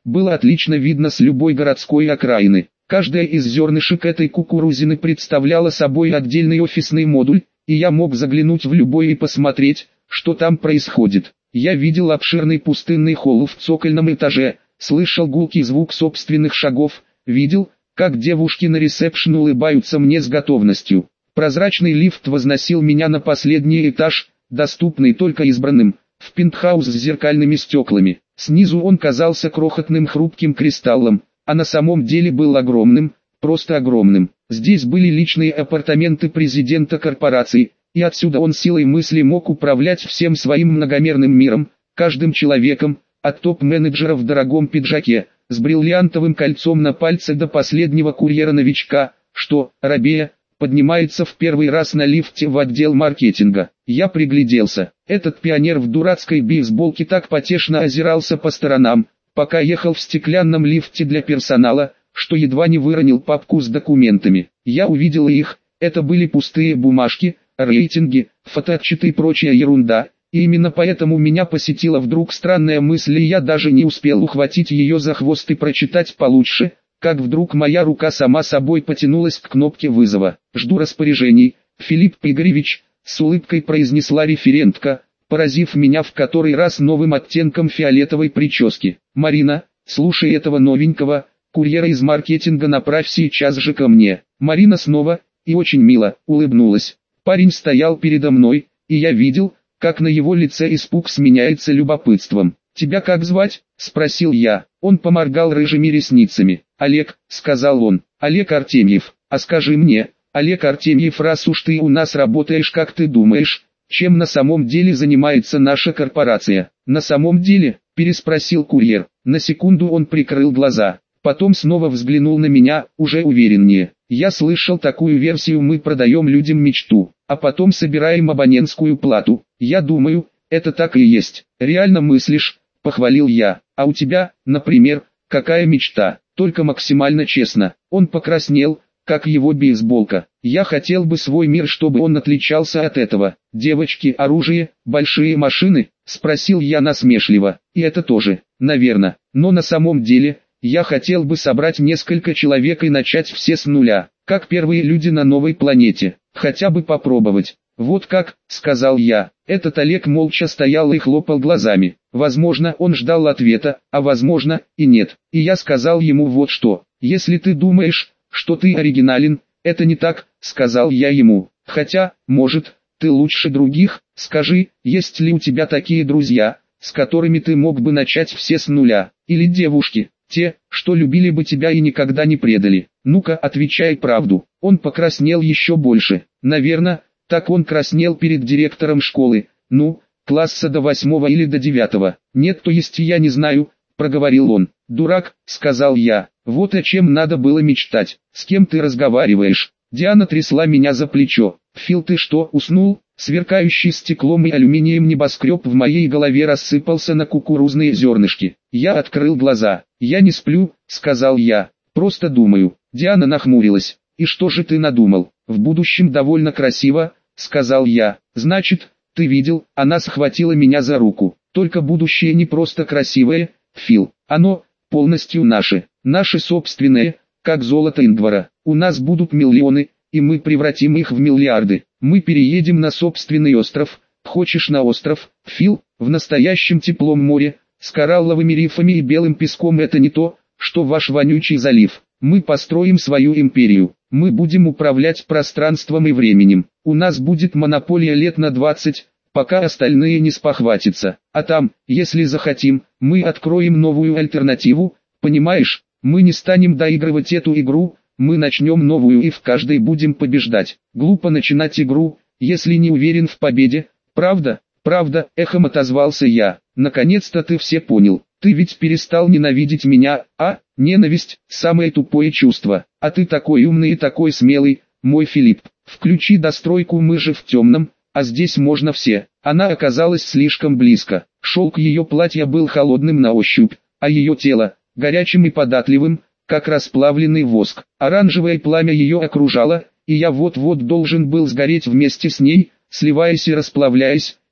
было отлично видно с любой городской окраины. Каждая из зернышек этой кукурузины представляла собой отдельный офисный модуль, и я мог заглянуть в любой и посмотреть, что там происходит. Я видел обширный пустынный холл в цокольном этаже, слышал гулкий звук собственных шагов, видел, как девушки на ресепшн улыбаются мне с готовностью. Прозрачный лифт возносил меня на последний этаж, доступный только избранным, в пентхаус с зеркальными стеклами. Снизу он казался крохотным хрупким кристаллом, а на самом деле был огромным, просто огромным. Здесь были личные апартаменты президента корпорации, и отсюда он силой мысли мог управлять всем своим многомерным миром, каждым человеком, от топ-менеджера в дорогом пиджаке, с бриллиантовым кольцом на пальце до последнего курьера-новичка, что, робея, поднимается в первый раз на лифте в отдел маркетинга. Я пригляделся. Этот пионер в дурацкой бейсболке так потешно озирался по сторонам, пока ехал в стеклянном лифте для персонала, что едва не выронил папку с документами. Я увидел их, это были пустые бумажки, рейтинги, фотоотчеты и прочая ерунда, и именно поэтому меня посетила вдруг странная мысль, и я даже не успел ухватить ее за хвост и прочитать получше, как вдруг моя рука сама собой потянулась к кнопке вызова. «Жду распоряжений, Филипп Игоревич», — с улыбкой произнесла референтка, поразив меня в который раз новым оттенком фиолетовой прически. «Марина, слушай этого новенького, курьера из маркетинга, направь сейчас же ко мне». Марина снова, и очень мило, улыбнулась. Парень стоял передо мной, и я видел, как на его лице испуг сменяется любопытством. «Тебя как звать?» — спросил я. Он поморгал рыжими ресницами. «Олег», — сказал он, — «Олег Артемьев. А скажи мне, Олег Артемьев, раз уж ты у нас работаешь, как ты думаешь, чем на самом деле занимается наша корпорация?» «На самом деле?» — переспросил курьер. На секунду он прикрыл глаза, потом снова взглянул на меня, уже увереннее. «Я слышал такую версию: мы продаем людям мечту, а потом собираем абонентскую плату. Я думаю, это так и есть». «Реально мыслишь?» — похвалил я. «А у тебя, например, какая мечта?» «Только максимально честно». Он покраснел, как его бейсболка. «Я хотел бы свой мир, чтобы он отличался от этого». «Девочки, оружие, большие машины?» — спросил я насмешливо. «И это тоже, наверное. Но на самом деле, я хотел бы собрать несколько человек и начать все с нуля, как первые люди на новой планете. Хотя бы попробовать». «Вот как», — сказал я. Этот Олег молча стоял и хлопал глазами. Возможно, он ждал ответа, а возможно, и нет. И я сказал ему вот что. «Если ты думаешь, что ты оригинален, это не так», — сказал я ему. «Хотя, может, ты лучше других. Скажи, есть ли у тебя такие друзья, с которыми ты мог бы начать все с нуля? Или девушки, те, что любили бы тебя и никогда не предали? Ну-ка, отвечай правду». Он покраснел еще больше. Наверное, так он краснел перед директором школы, класса до 8 или до 9. «Нет, то есть я не знаю», — проговорил он. «Дурак», — сказал я. «Вот о чем надо было мечтать. С кем ты разговариваешь?» Диана трясла меня за плечо. «Фил, ты что, уснул?» Сверкающий стеклом и алюминием небоскреб в моей голове рассыпался на кукурузные зернышки. Я открыл глаза. «Я не сплю», — сказал я. «Просто думаю». Диана нахмурилась. «И что же ты надумал?» «В будущем довольно красиво», — сказал я. «Значит, ты видел?» Она схватила меня за руку. «Только будущее не просто красивое, Фил. Оно полностью наше. Наше собственное, как золото Ингвара. У нас будут миллионы, и мы превратим их в миллиарды. Мы переедем на собственный остров. Хочешь на остров, Фил, в настоящем теплом море, с коралловыми рифами и белым песком? Это не то, что ваш вонючий залив. Мы построим свою империю. Мы будем управлять пространством и временем. У нас будет монополия лет на 20, пока остальные не спохватятся. А там, если захотим, мы откроем новую альтернативу, понимаешь? Мы не станем доигрывать эту игру, мы начнем новую и в каждой будем побеждать. Глупо начинать игру, если не уверен в победе, правда?» «Правда», — эхом отозвался я. «Наконец-то ты все понял. Ты ведь перестал ненавидеть меня, а? Ненависть — самое тупое чувство. А ты такой умный и такой смелый, мой Филипп. Включи достройку, мы же в темном, а здесь можно все». Она оказалась слишком близко. Шелк ее платья был холодным на ощупь, а ее тело — горячим и податливым, как расплавленный воск. Оранжевое пламя ее окружало, и я вот-вот должен был сгореть вместе с ней, сливаясь и расплавляясь,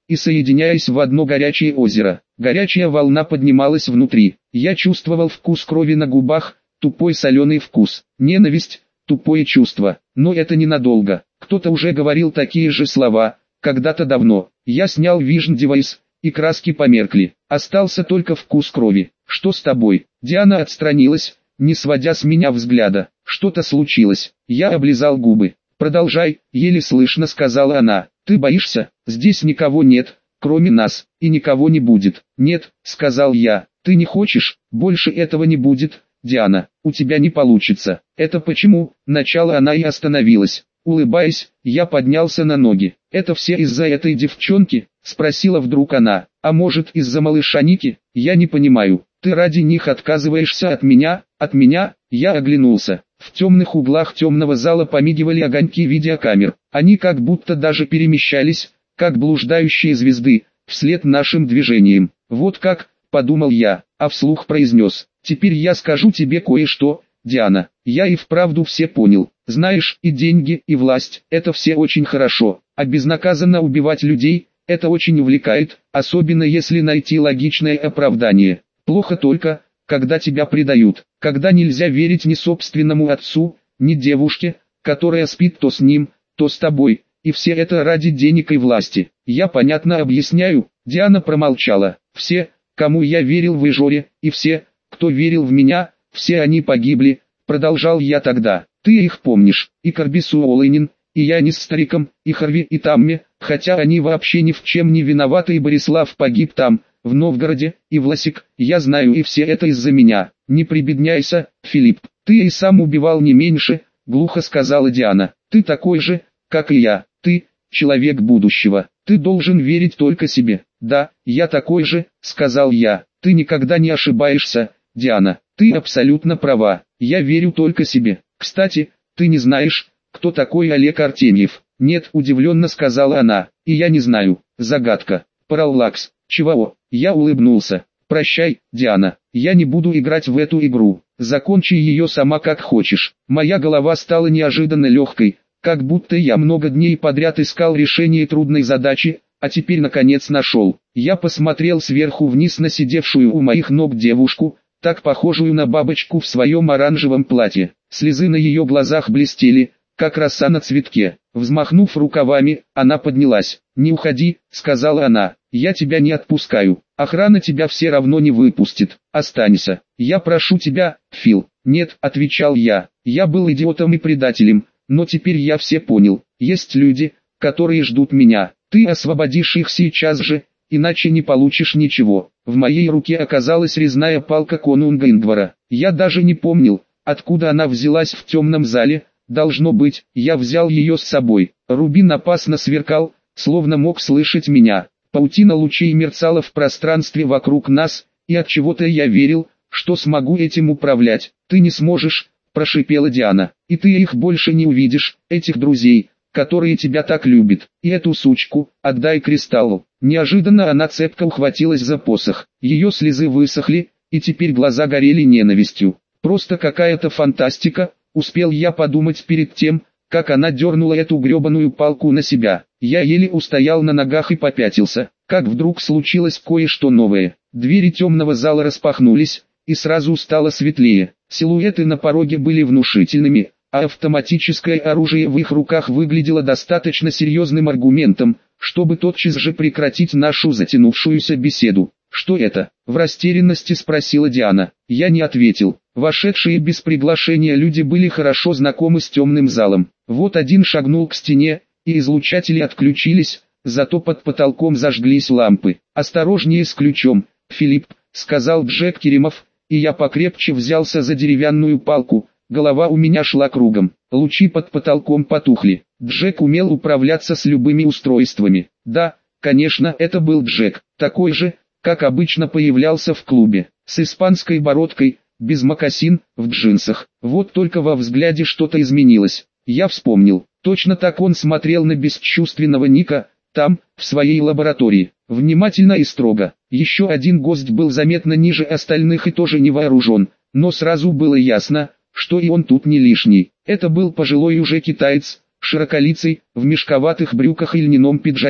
и соединяясь в одно горячее озеро. Горячая волна поднималась внутри. Я чувствовал вкус крови на губах, тупой соленый вкус, ненависть, тупое чувство. Но это ненадолго. Кто-то уже говорил такие же слова, когда-то давно. Я снял Vision Device, и краски померкли. Остался только вкус крови. «Что с тобой?» Диана отстранилась, не сводя с меня взгляда. «Что-то случилось». Я облизал губы. «Продолжай», еле слышно сказала она. «Ты боишься? Здесь никого нет, кроме нас, и никого не будет». «Нет», сказал я. «Ты не хочешь? Больше этого не будет, Диана. У тебя не получится». «Это почему?» Начала она и остановилась. Улыбаясь, я поднялся на ноги. «Это все из-за этой девчонки?» Спросила вдруг она. «А может, из-за малыша Ники? Я не понимаю. Ты ради них отказываешься от меня?» «От меня?» Я оглянулся. В темных углах темного зала помигивали огоньки видеокамер. Они как будто даже перемещались, как блуждающие звезды, вслед нашим движениям. «Вот как», подумал я, а вслух произнес. «Теперь я скажу тебе кое-что, Диана. Я и вправду все понял. Знаешь, и деньги, и власть – это все очень хорошо, а безнаказанно убивать людей – это очень увлекает, особенно если найти логичное оправдание. Плохо только, когда тебя предают, когда нельзя верить ни собственному отцу, ни девушке, которая спит то с ним, то с тобой, и все это ради денег и власти. Я понятно объясняю». Диана промолчала. «Все, кому я верил в Ижоре, и все, кто верил в меня, все они погибли», продолжал я тогда. «Ты их помнишь, и Карбису Олейнин, и Янис с стариком, и Харви и Тамме, хотя они вообще ни в чем не виноваты, и Борислав погиб там, в Новгороде, и Власик, я знаю, и все это из-за меня. Не прибедняйся, Филипп, ты и сам убивал не меньше», глухо сказала Диана. «Ты такой же, как и я, ты, человек будущего, ты должен верить только себе». «Да, я такой же», сказал я. «Ты никогда не ошибаешься, Диана, ты абсолютно права, я верю только себе. Кстати, ты не знаешь, кто такой Олег Артемьев?» «Нет», удивленно сказала она, «и я не знаю». «Загадка». «Параллакс». «Чего?» Я улыбнулся. «Прощай, Диана, я не буду играть в эту игру. Закончи ее сама как хочешь». Моя голова стала неожиданно легкой, как будто я много дней подряд искал решение трудной задачи, а теперь наконец нашел. Я посмотрел сверху вниз на сидевшую у моих ног девушку, так похожую на бабочку в своем оранжевом платье. Слезы на ее глазах блестели, как роса на цветке. Взмахнув рукавами, она поднялась. «Не уходи», сказала она, «я тебя не отпускаю. Охрана тебя все равно не выпустит. Останься. Я прошу тебя, Фил». «Нет», отвечал я, «я был идиотом и предателем, но теперь я все понял. Есть люди, которые ждут меня. Ты освободишь их сейчас же, иначе не получишь ничего». В моей руке оказалась резная палка конунга Ингвара. Я даже не помнил, откуда она взялась в темном зале. Должно быть, я взял ее с собой. Рубин опасно сверкал, словно мог слышать меня. Паутина лучей мерцала в пространстве вокруг нас, и от чего-то я верил, что смогу этим управлять. «Ты не сможешь», прошипела Диана, «и ты их больше не увидишь, этих друзей, которые тебя так любят. И эту сучку, отдай кристаллу». Неожиданно она цепко ухватилась за посох. Ее слезы высохли, и теперь глаза горели ненавистью. Просто какая-то фантастика, успел я подумать перед тем, как она дернула эту гребаную палку на себя. Я еле устоял на ногах и попятился, как вдруг случилось кое-что новое. Двери темного зала распахнулись, и сразу стало светлее. Силуэты на пороге были внушительными, а автоматическое оружие в их руках выглядело достаточно серьезным аргументом, чтобы тотчас же прекратить нашу затянувшуюся беседу. «Что это?» — в растерянности спросила Диана. Я не ответил. Вошедшие без приглашения люди были хорошо знакомы с темным залом. Вот один шагнул к стене, и излучатели отключились, зато под потолком зажглись лампы. «Осторожнее с ключом, Филипп», — сказал Джек Керимов, и я покрепче взялся за деревянную палку. Голова у меня шла кругом. Лучи под потолком потухли. Джек умел управляться с любыми устройствами. Да, конечно, это был Джек, такой же, как обычно появлялся в клубе, с испанской бородкой, без мокасин, в джинсах. Вот только во взгляде что-то изменилось. Я вспомнил, точно так он смотрел на бесчувственного Ника, там, в своей лаборатории, внимательно и строго. Еще один гость был заметно ниже остальных и тоже не вооружен, но сразу было ясно, что и он тут не лишний. Это был пожилой уже китаец, широколицый, в мешковатых брюках и льняном пиджаке.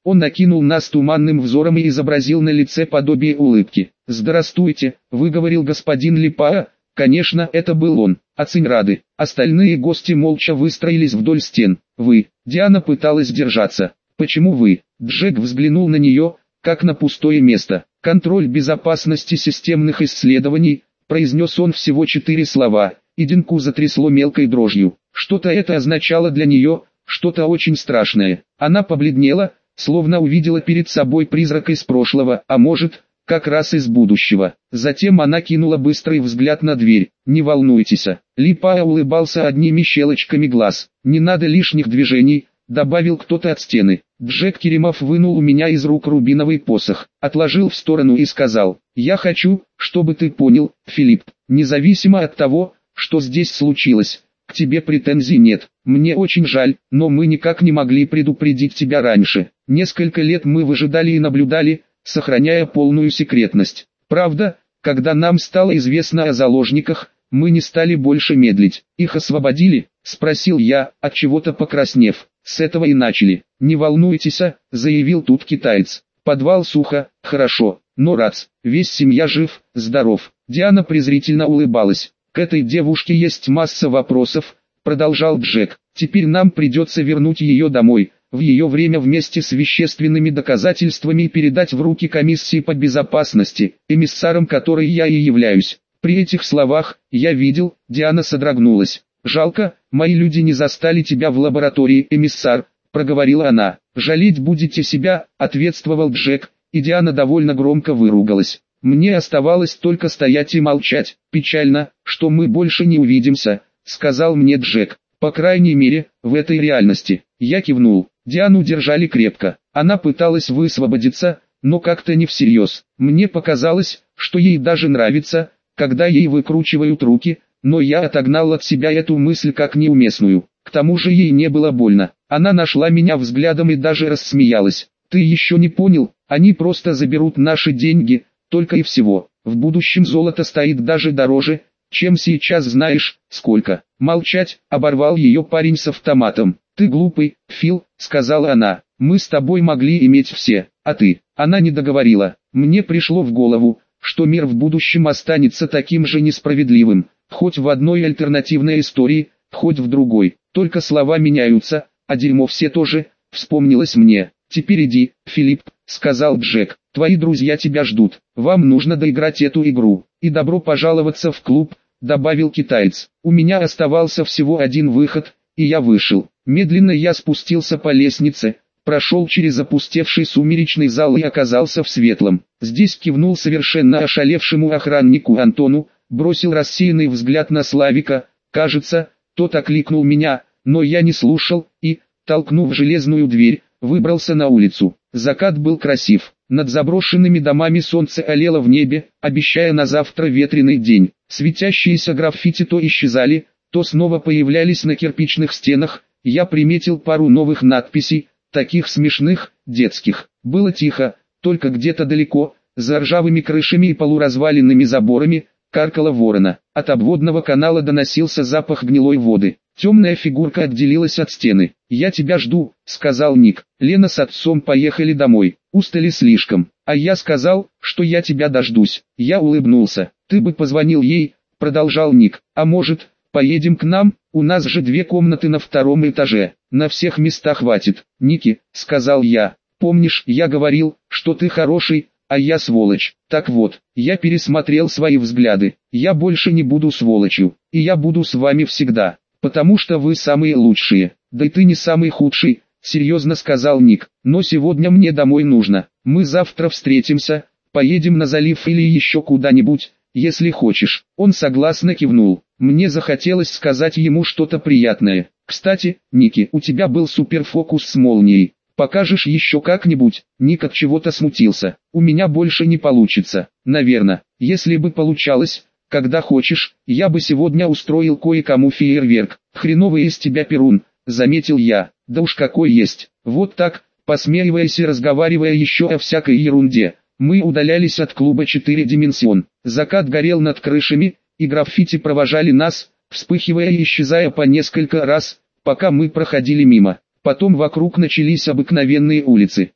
Он накинул нас туманным взором и изобразил на лице подобие улыбки. «Здравствуйте», — выговорил господин Липаа. Конечно, это был он. «Очень рады». Остальные гости молча выстроились вдоль стен. «Вы». Диана пыталась держаться. «Почему вы?» Джек взглянул на нее, как на пустое место. «Контроль безопасности системных исследований», — произнес он всего 4 слова, и Динку затрясло мелкой дрожью. Что-то это означало для нее, что-то очень страшное. Она побледнела, словно увидела перед собой призрак из прошлого, а может, как раз из будущего. Затем она кинула быстрый взгляд на дверь. «Не волнуйтесь». Липаа улыбался одними щелочками глаз. «Не надо лишних движений», — добавил кто-то от стены. Джек Керимов вынул у меня из рук рубиновый посох, отложил в сторону и сказал: «Я хочу, чтобы ты понял, Филипп, независимо от того, что здесь случилось, к тебе претензий нет. Мне очень жаль, но мы никак не могли предупредить тебя раньше. Несколько лет мы выжидали и наблюдали, сохраняя полную секретность. Правда, когда нам стало известно о заложниках, мы не стали больше медлить. Их освободили?» — спросил я, отчего-то покраснев. «С этого и начали». «Не волнуйтесь», — заявил тут китаец. «Подвал сухо, хорошо, но рац, весь семья жив, здоров». Диана презрительно улыбалась. «К этой девушке есть масса вопросов», — продолжал Джек. «Теперь нам придется вернуть ее домой, в ее время вместе с вещественными доказательствами и передать в руки комиссии по безопасности, эмиссаром которой я и являюсь». При этих словах «я видел», Диана содрогнулась. «Жалко, мои люди не застали тебя в лаборатории, эмиссар», — проговорила она. «Жалеть будете себя», — ответствовал Джек, и Диана довольно громко выругалась. Мне оставалось только стоять и молчать. «Печально, что мы больше не увидимся», — сказал мне Джек. «По крайней мере, в этой реальности». Я кивнул. Диану держали крепко. Она пыталась высвободиться, но как-то не всерьез. Мне показалось, что ей даже нравится, когда ей выкручивают руки, но я отогнал от себя эту мысль как неуместную. К тому же ей не было больно. Она нашла меня взглядом и даже рассмеялась. «Ты еще не понял, они просто заберут наши деньги, только и всего. В будущем золото стоит даже дороже, чем сейчас, знаешь, сколько». «Молчать», — оборвал ее парень с автоматом. «Ты глупый, Фил», — сказала она. «Мы с тобой могли иметь все, а ты». Она не договорила. Мне пришло в голову, что мир в будущем останется таким же несправедливым, хоть в одной альтернативной истории, хоть в другой. Только слова меняются, а дерьмо все тоже, вспомнилось мне. «Теперь иди, Филипп», — сказал Джек. «Твои друзья тебя ждут. Вам нужно доиграть эту игру. И добро пожаловаться в клуб», — добавил китаец. У меня оставался всего один выход, и я вышел. Медленно я спустился по лестнице, прошел через опустевший сумеречный зал и оказался в светлом. Здесь кивнул совершенно ошалевшему охраннику Антону, бросил рассеянный взгляд на Славика. Кажется, тот окликнул меня, но я не слушал и, толкнув железную дверь, выбрался на улицу. Закат был красив. Над заброшенными домами солнце олело в небе, обещая на завтра ветреный день. Светящиеся граффити то исчезали, то снова появлялись на кирпичных стенах. Я приметил пару новых надписей, таких смешных, детских. Было тихо, только где-то далеко, за ржавыми крышами и полуразваленными заборами, каркала ворона. От обводного канала доносился запах гнилой воды. Темная фигурка отделилась от стены. «Я тебя жду», — сказал Ник. «Лена с отцом поехали домой, устали слишком. А я сказал, что я тебя дождусь». Я улыбнулся. «Ты бы позвонил ей», — продолжал Ник. «А может, поедем к нам? У нас же 2 комнаты на 2-м этаже. На всех места хватит». «Ники», — сказал я. «Помнишь, я говорил, что ты хороший, а я сволочь? Так вот, я пересмотрел свои взгляды. Я больше не буду сволочью, и я буду с вами всегда. Потому что вы самые лучшие. Да и ты не самый худший», — серьезно сказал Ник. «Но сегодня мне домой нужно. Мы завтра встретимся, поедем на залив или еще куда-нибудь, если хочешь». Он согласно кивнул. Мне захотелось сказать ему что-то приятное. «Кстати, Ники, у тебя был суперфокус с молнией. Покажешь еще как-нибудь?» Ник от чего-то смутился. «У меня больше не получится, наверное. Если бы получалось, когда хочешь, я бы сегодня устроил кое-кому фейерверк». «Хреновый из тебя перун», — заметил я. «Да уж какой есть». Вот так, посмеиваясь и разговаривая еще о всякой ерунде, мы удалялись от клуба 4 Дименсион. Закат горел над крышами, и граффити провожали нас, вспыхивая и исчезая по несколько раз, пока мы проходили мимо. Потом вокруг начались обыкновенные улицы.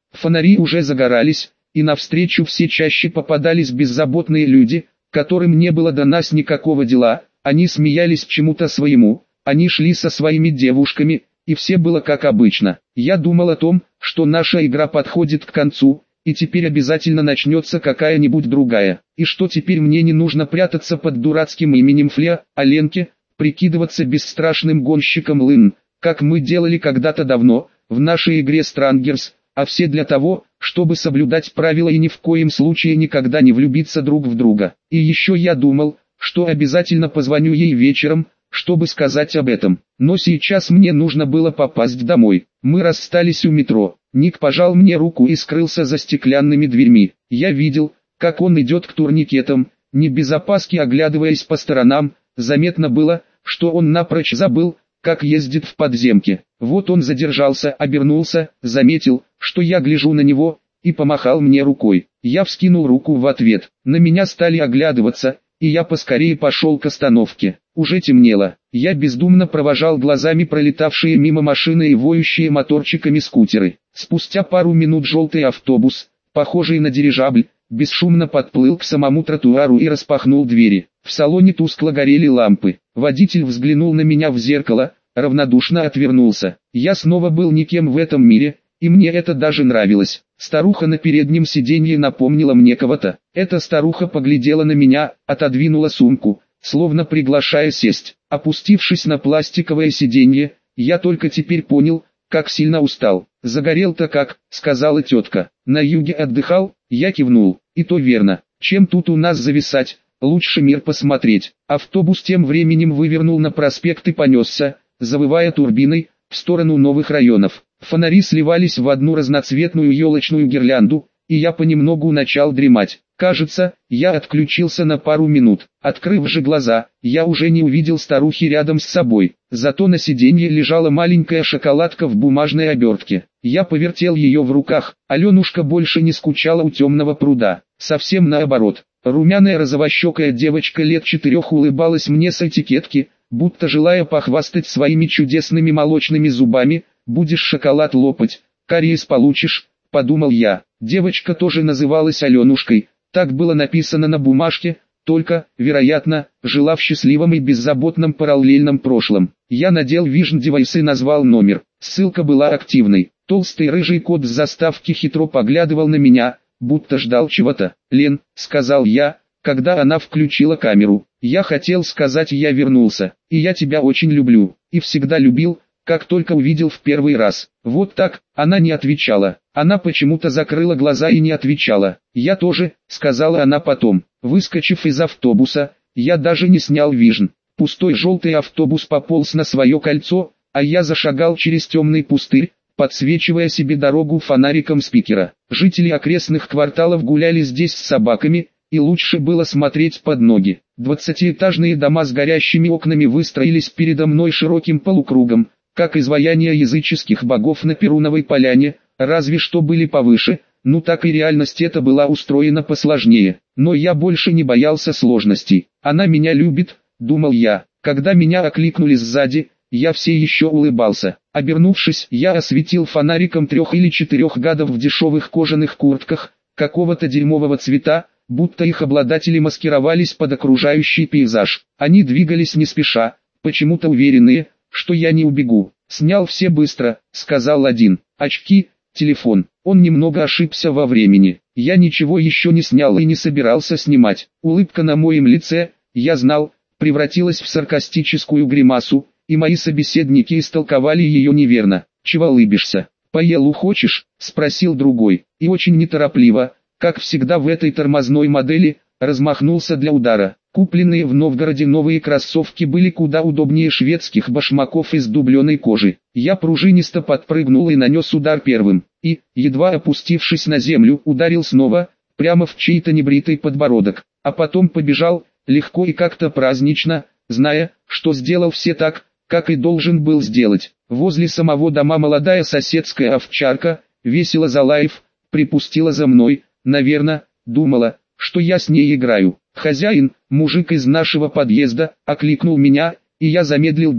Фонари уже загорались, и навстречу все чаще попадались беззаботные люди, которым не было до нас никакого дела, они смеялись чему-то своему, они шли со своими девушками, и все было как обычно. Я думал о том, что наша игра подходит к концу, и теперь обязательно начнется какая-нибудь другая, и что теперь мне не нужно прятаться под дурацким именем Флеа, Аленке, прикидываться бесстрашным гонщиком Лын, как мы делали когда-то давно, в нашей игре Strangers, а все для того, чтобы соблюдать правила и ни в коем случае никогда не влюбиться друг в друга. И еще я думал, что обязательно позвоню ей вечером, чтобы сказать об этом. Но сейчас мне нужно было попасть домой. Мы расстались у метро. Ник пожал мне руку и скрылся за стеклянными дверьми. Я видел, как он идет к турникетам, не без опаски оглядываясь по сторонам. Заметно было, что он напрочь забыл, как ездит в подземке. Вот он задержался, обернулся, заметил, что я гляжу на него, и помахал мне рукой. Я вскинул руку в ответ. На меня стали оглядываться, и я поскорее пошел к остановке. Уже темнело. Я бездумно провожал глазами пролетавшие мимо машины и воющие моторчиками скутеры. Спустя пару минут желтый автобус, похожий на дирижабль, бесшумно подплыл к самому тротуару и распахнул двери. В салоне тускло горели лампы. Водитель взглянул на меня в зеркало, равнодушно отвернулся. Я снова был никем в этом мире, и мне это даже нравилось. Старуха на переднем сиденье напомнила мне кого-то. Эта старуха поглядела на меня, отодвинула сумку, словно приглашая сесть. Опустившись на пластиковое сиденье, я только теперь понял, как сильно устал. «Загорел-то как», — сказала тетка. «На юге отдыхал?» Я кивнул. «И то верно. Чем тут у нас зависать? Лучше мир посмотреть». Автобус тем временем вывернул на проспект и понесся, завывая турбиной, в сторону новых районов. Фонари сливались в одну разноцветную елочную гирлянду, и я понемногу начал дремать. Кажется, я отключился на пару минут. Открыв же глаза, я уже не увидел старухи рядом с собой. Зато на сиденье лежала маленькая шоколадка в бумажной обертке. Я повертел ее в руках. Аленушка больше не скучала у темного пруда. Совсем наоборот. Румяная розовощекая девочка лет 4 улыбалась мне с этикетки, будто желая похвастать своими чудесными молочными зубами. «Будешь шоколад лопать, кариес получишь», — подумал я. Девочка тоже называлась Аленушкой, так было написано на бумажке, только, вероятно, жила в счастливом и беззаботном параллельном прошлом. Я надел Vision Device и назвал номер. Ссылка была активной. Толстый рыжий кот с заставки хитро поглядывал на меня, будто ждал чего-то. «Лен», — сказал я, когда она включила камеру. «Я хотел сказать, я вернулся, и я тебя очень люблю, и всегда любил, как только увидел в первый раз». Вот так, она не отвечала. Она почему-то закрыла глаза и не отвечала. «Я тоже», — сказала она потом. Выскочив из автобуса, я даже не снял Vision. Пустой желтый автобус пополз на свое кольцо, а я зашагал через темный пустырь, подсвечивая себе дорогу фонариком спикера. Жители окрестных кварталов гуляли здесь с собаками, и лучше было смотреть под ноги. 20-этажные дома с горящими окнами выстроились передо мной широким полукругом, как изваяния языческих богов на Перуновой поляне, разве что были повыше, ну так и реальность эта была устроена посложнее. Но я больше не боялся сложностей. Она меня любит, думал я. Когда меня окликнули сзади, я все еще улыбался. Обернувшись, я осветил фонариком 3 или 4 гадов в дешевых кожаных куртках, какого-то дерьмового цвета, будто их обладатели маскировались под окружающий пейзаж. Они двигались не спеша, почему-то уверенные, что я не убегу. «Снял все быстро», — сказал один. «Очки, телефон». Он немного ошибся во времени. Я ничего еще не снял и не собирался снимать. Улыбка на моем лице, я знал, превратилась в саркастическую гримасу, и мои собеседники истолковали ее неверно. «Чего улыбишься? Поелу хочешь?» — спросил другой. И очень неторопливо, как всегда в этой тормозной модели, размахнулся для удара. Купленные в Новгороде новые кроссовки были куда удобнее шведских башмаков из дубленой кожи. Я пружинисто подпрыгнул и нанес удар первым, и, едва опустившись на землю, ударил снова, прямо в чей-то небритый подбородок, а потом побежал, легко и как-то празднично, зная, что сделал все так, как и должен был сделать. Возле самого дома молодая соседская овчарка, весело залаив, припустила за мной, наверное, думала, что я с ней играю. Хозяин, мужик из нашего подъезда, окликнул меня, и я замедлил бег,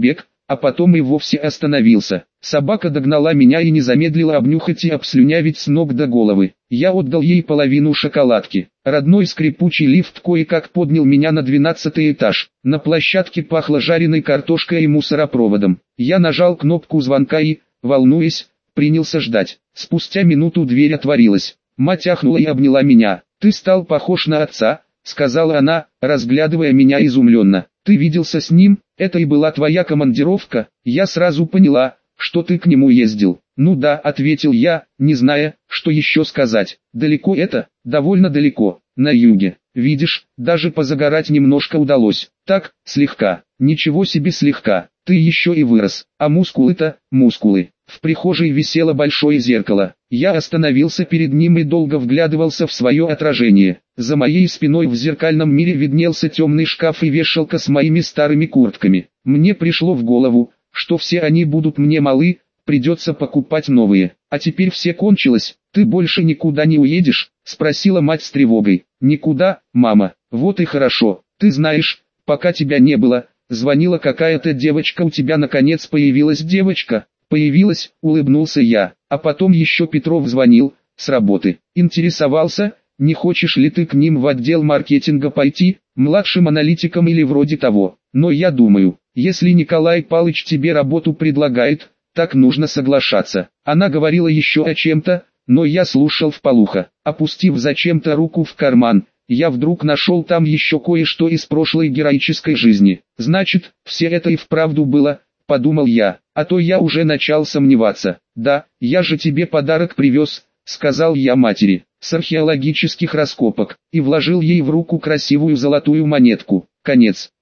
а потом и вовсе остановился. Собака догнала меня и не замедлила обнюхать и обслюнявить с ног до головы. Я отдал ей половину шоколадки. Родной скрипучий лифт кое-как поднял меня на 12-й этаж. На площадке пахло жареной картошкой и мусоропроводом. Я нажал кнопку звонка и, волнуясь, принялся ждать. Спустя минуту дверь отворилась. Мать ахнула и обняла меня. «Ты стал похож на отца», — сказала она, разглядывая меня изумленно. «Ты виделся с ним? Это и была твоя командировка?» Я сразу поняла, что ты к нему ездил. «Ну да», — ответил я, не зная, что еще сказать. «Далеко это?» «Довольно далеко, на юге. Видишь, даже позагорать немножко удалось. Так, слегка». «Ничего себе слегка, ты еще и вырос. А мускулы-то, мускулы». В прихожей висело большое зеркало. Я остановился перед ним и долго вглядывался в свое отражение. За моей спиной в зеркальном мире виднелся темный шкаф и вешалка с моими старыми куртками. Мне пришло в голову, что все они будут мне малы, придется покупать новые. «А теперь все кончилось, ты больше никуда не уедешь?» — спросила мать с тревогой. «Никуда, мама, вот и хорошо. Ты знаешь, пока тебя не было, звонила какая-то девочка, у тебя наконец появилась девочка». «Появилась», — улыбнулся я, а потом еще Петров звонил, с работы. Интересовался, не хочешь ли ты к ним в отдел маркетинга пойти, младшим аналитиком или вроде того. Но я думаю, если Николай Палыч тебе работу предлагает, так нужно соглашаться. Она говорила еще о чем-то, но я слушал вполуха. Опустив зачем-то руку в карман, я вдруг нашел там еще кое-что из прошлой героической жизни. Значит, все это и вправду было, подумал я, а то я уже начал сомневаться. «Да, я же тебе подарок привез», — сказал я матери, с археологических раскопок, и вложил ей в руку красивую золотую монетку. Конец.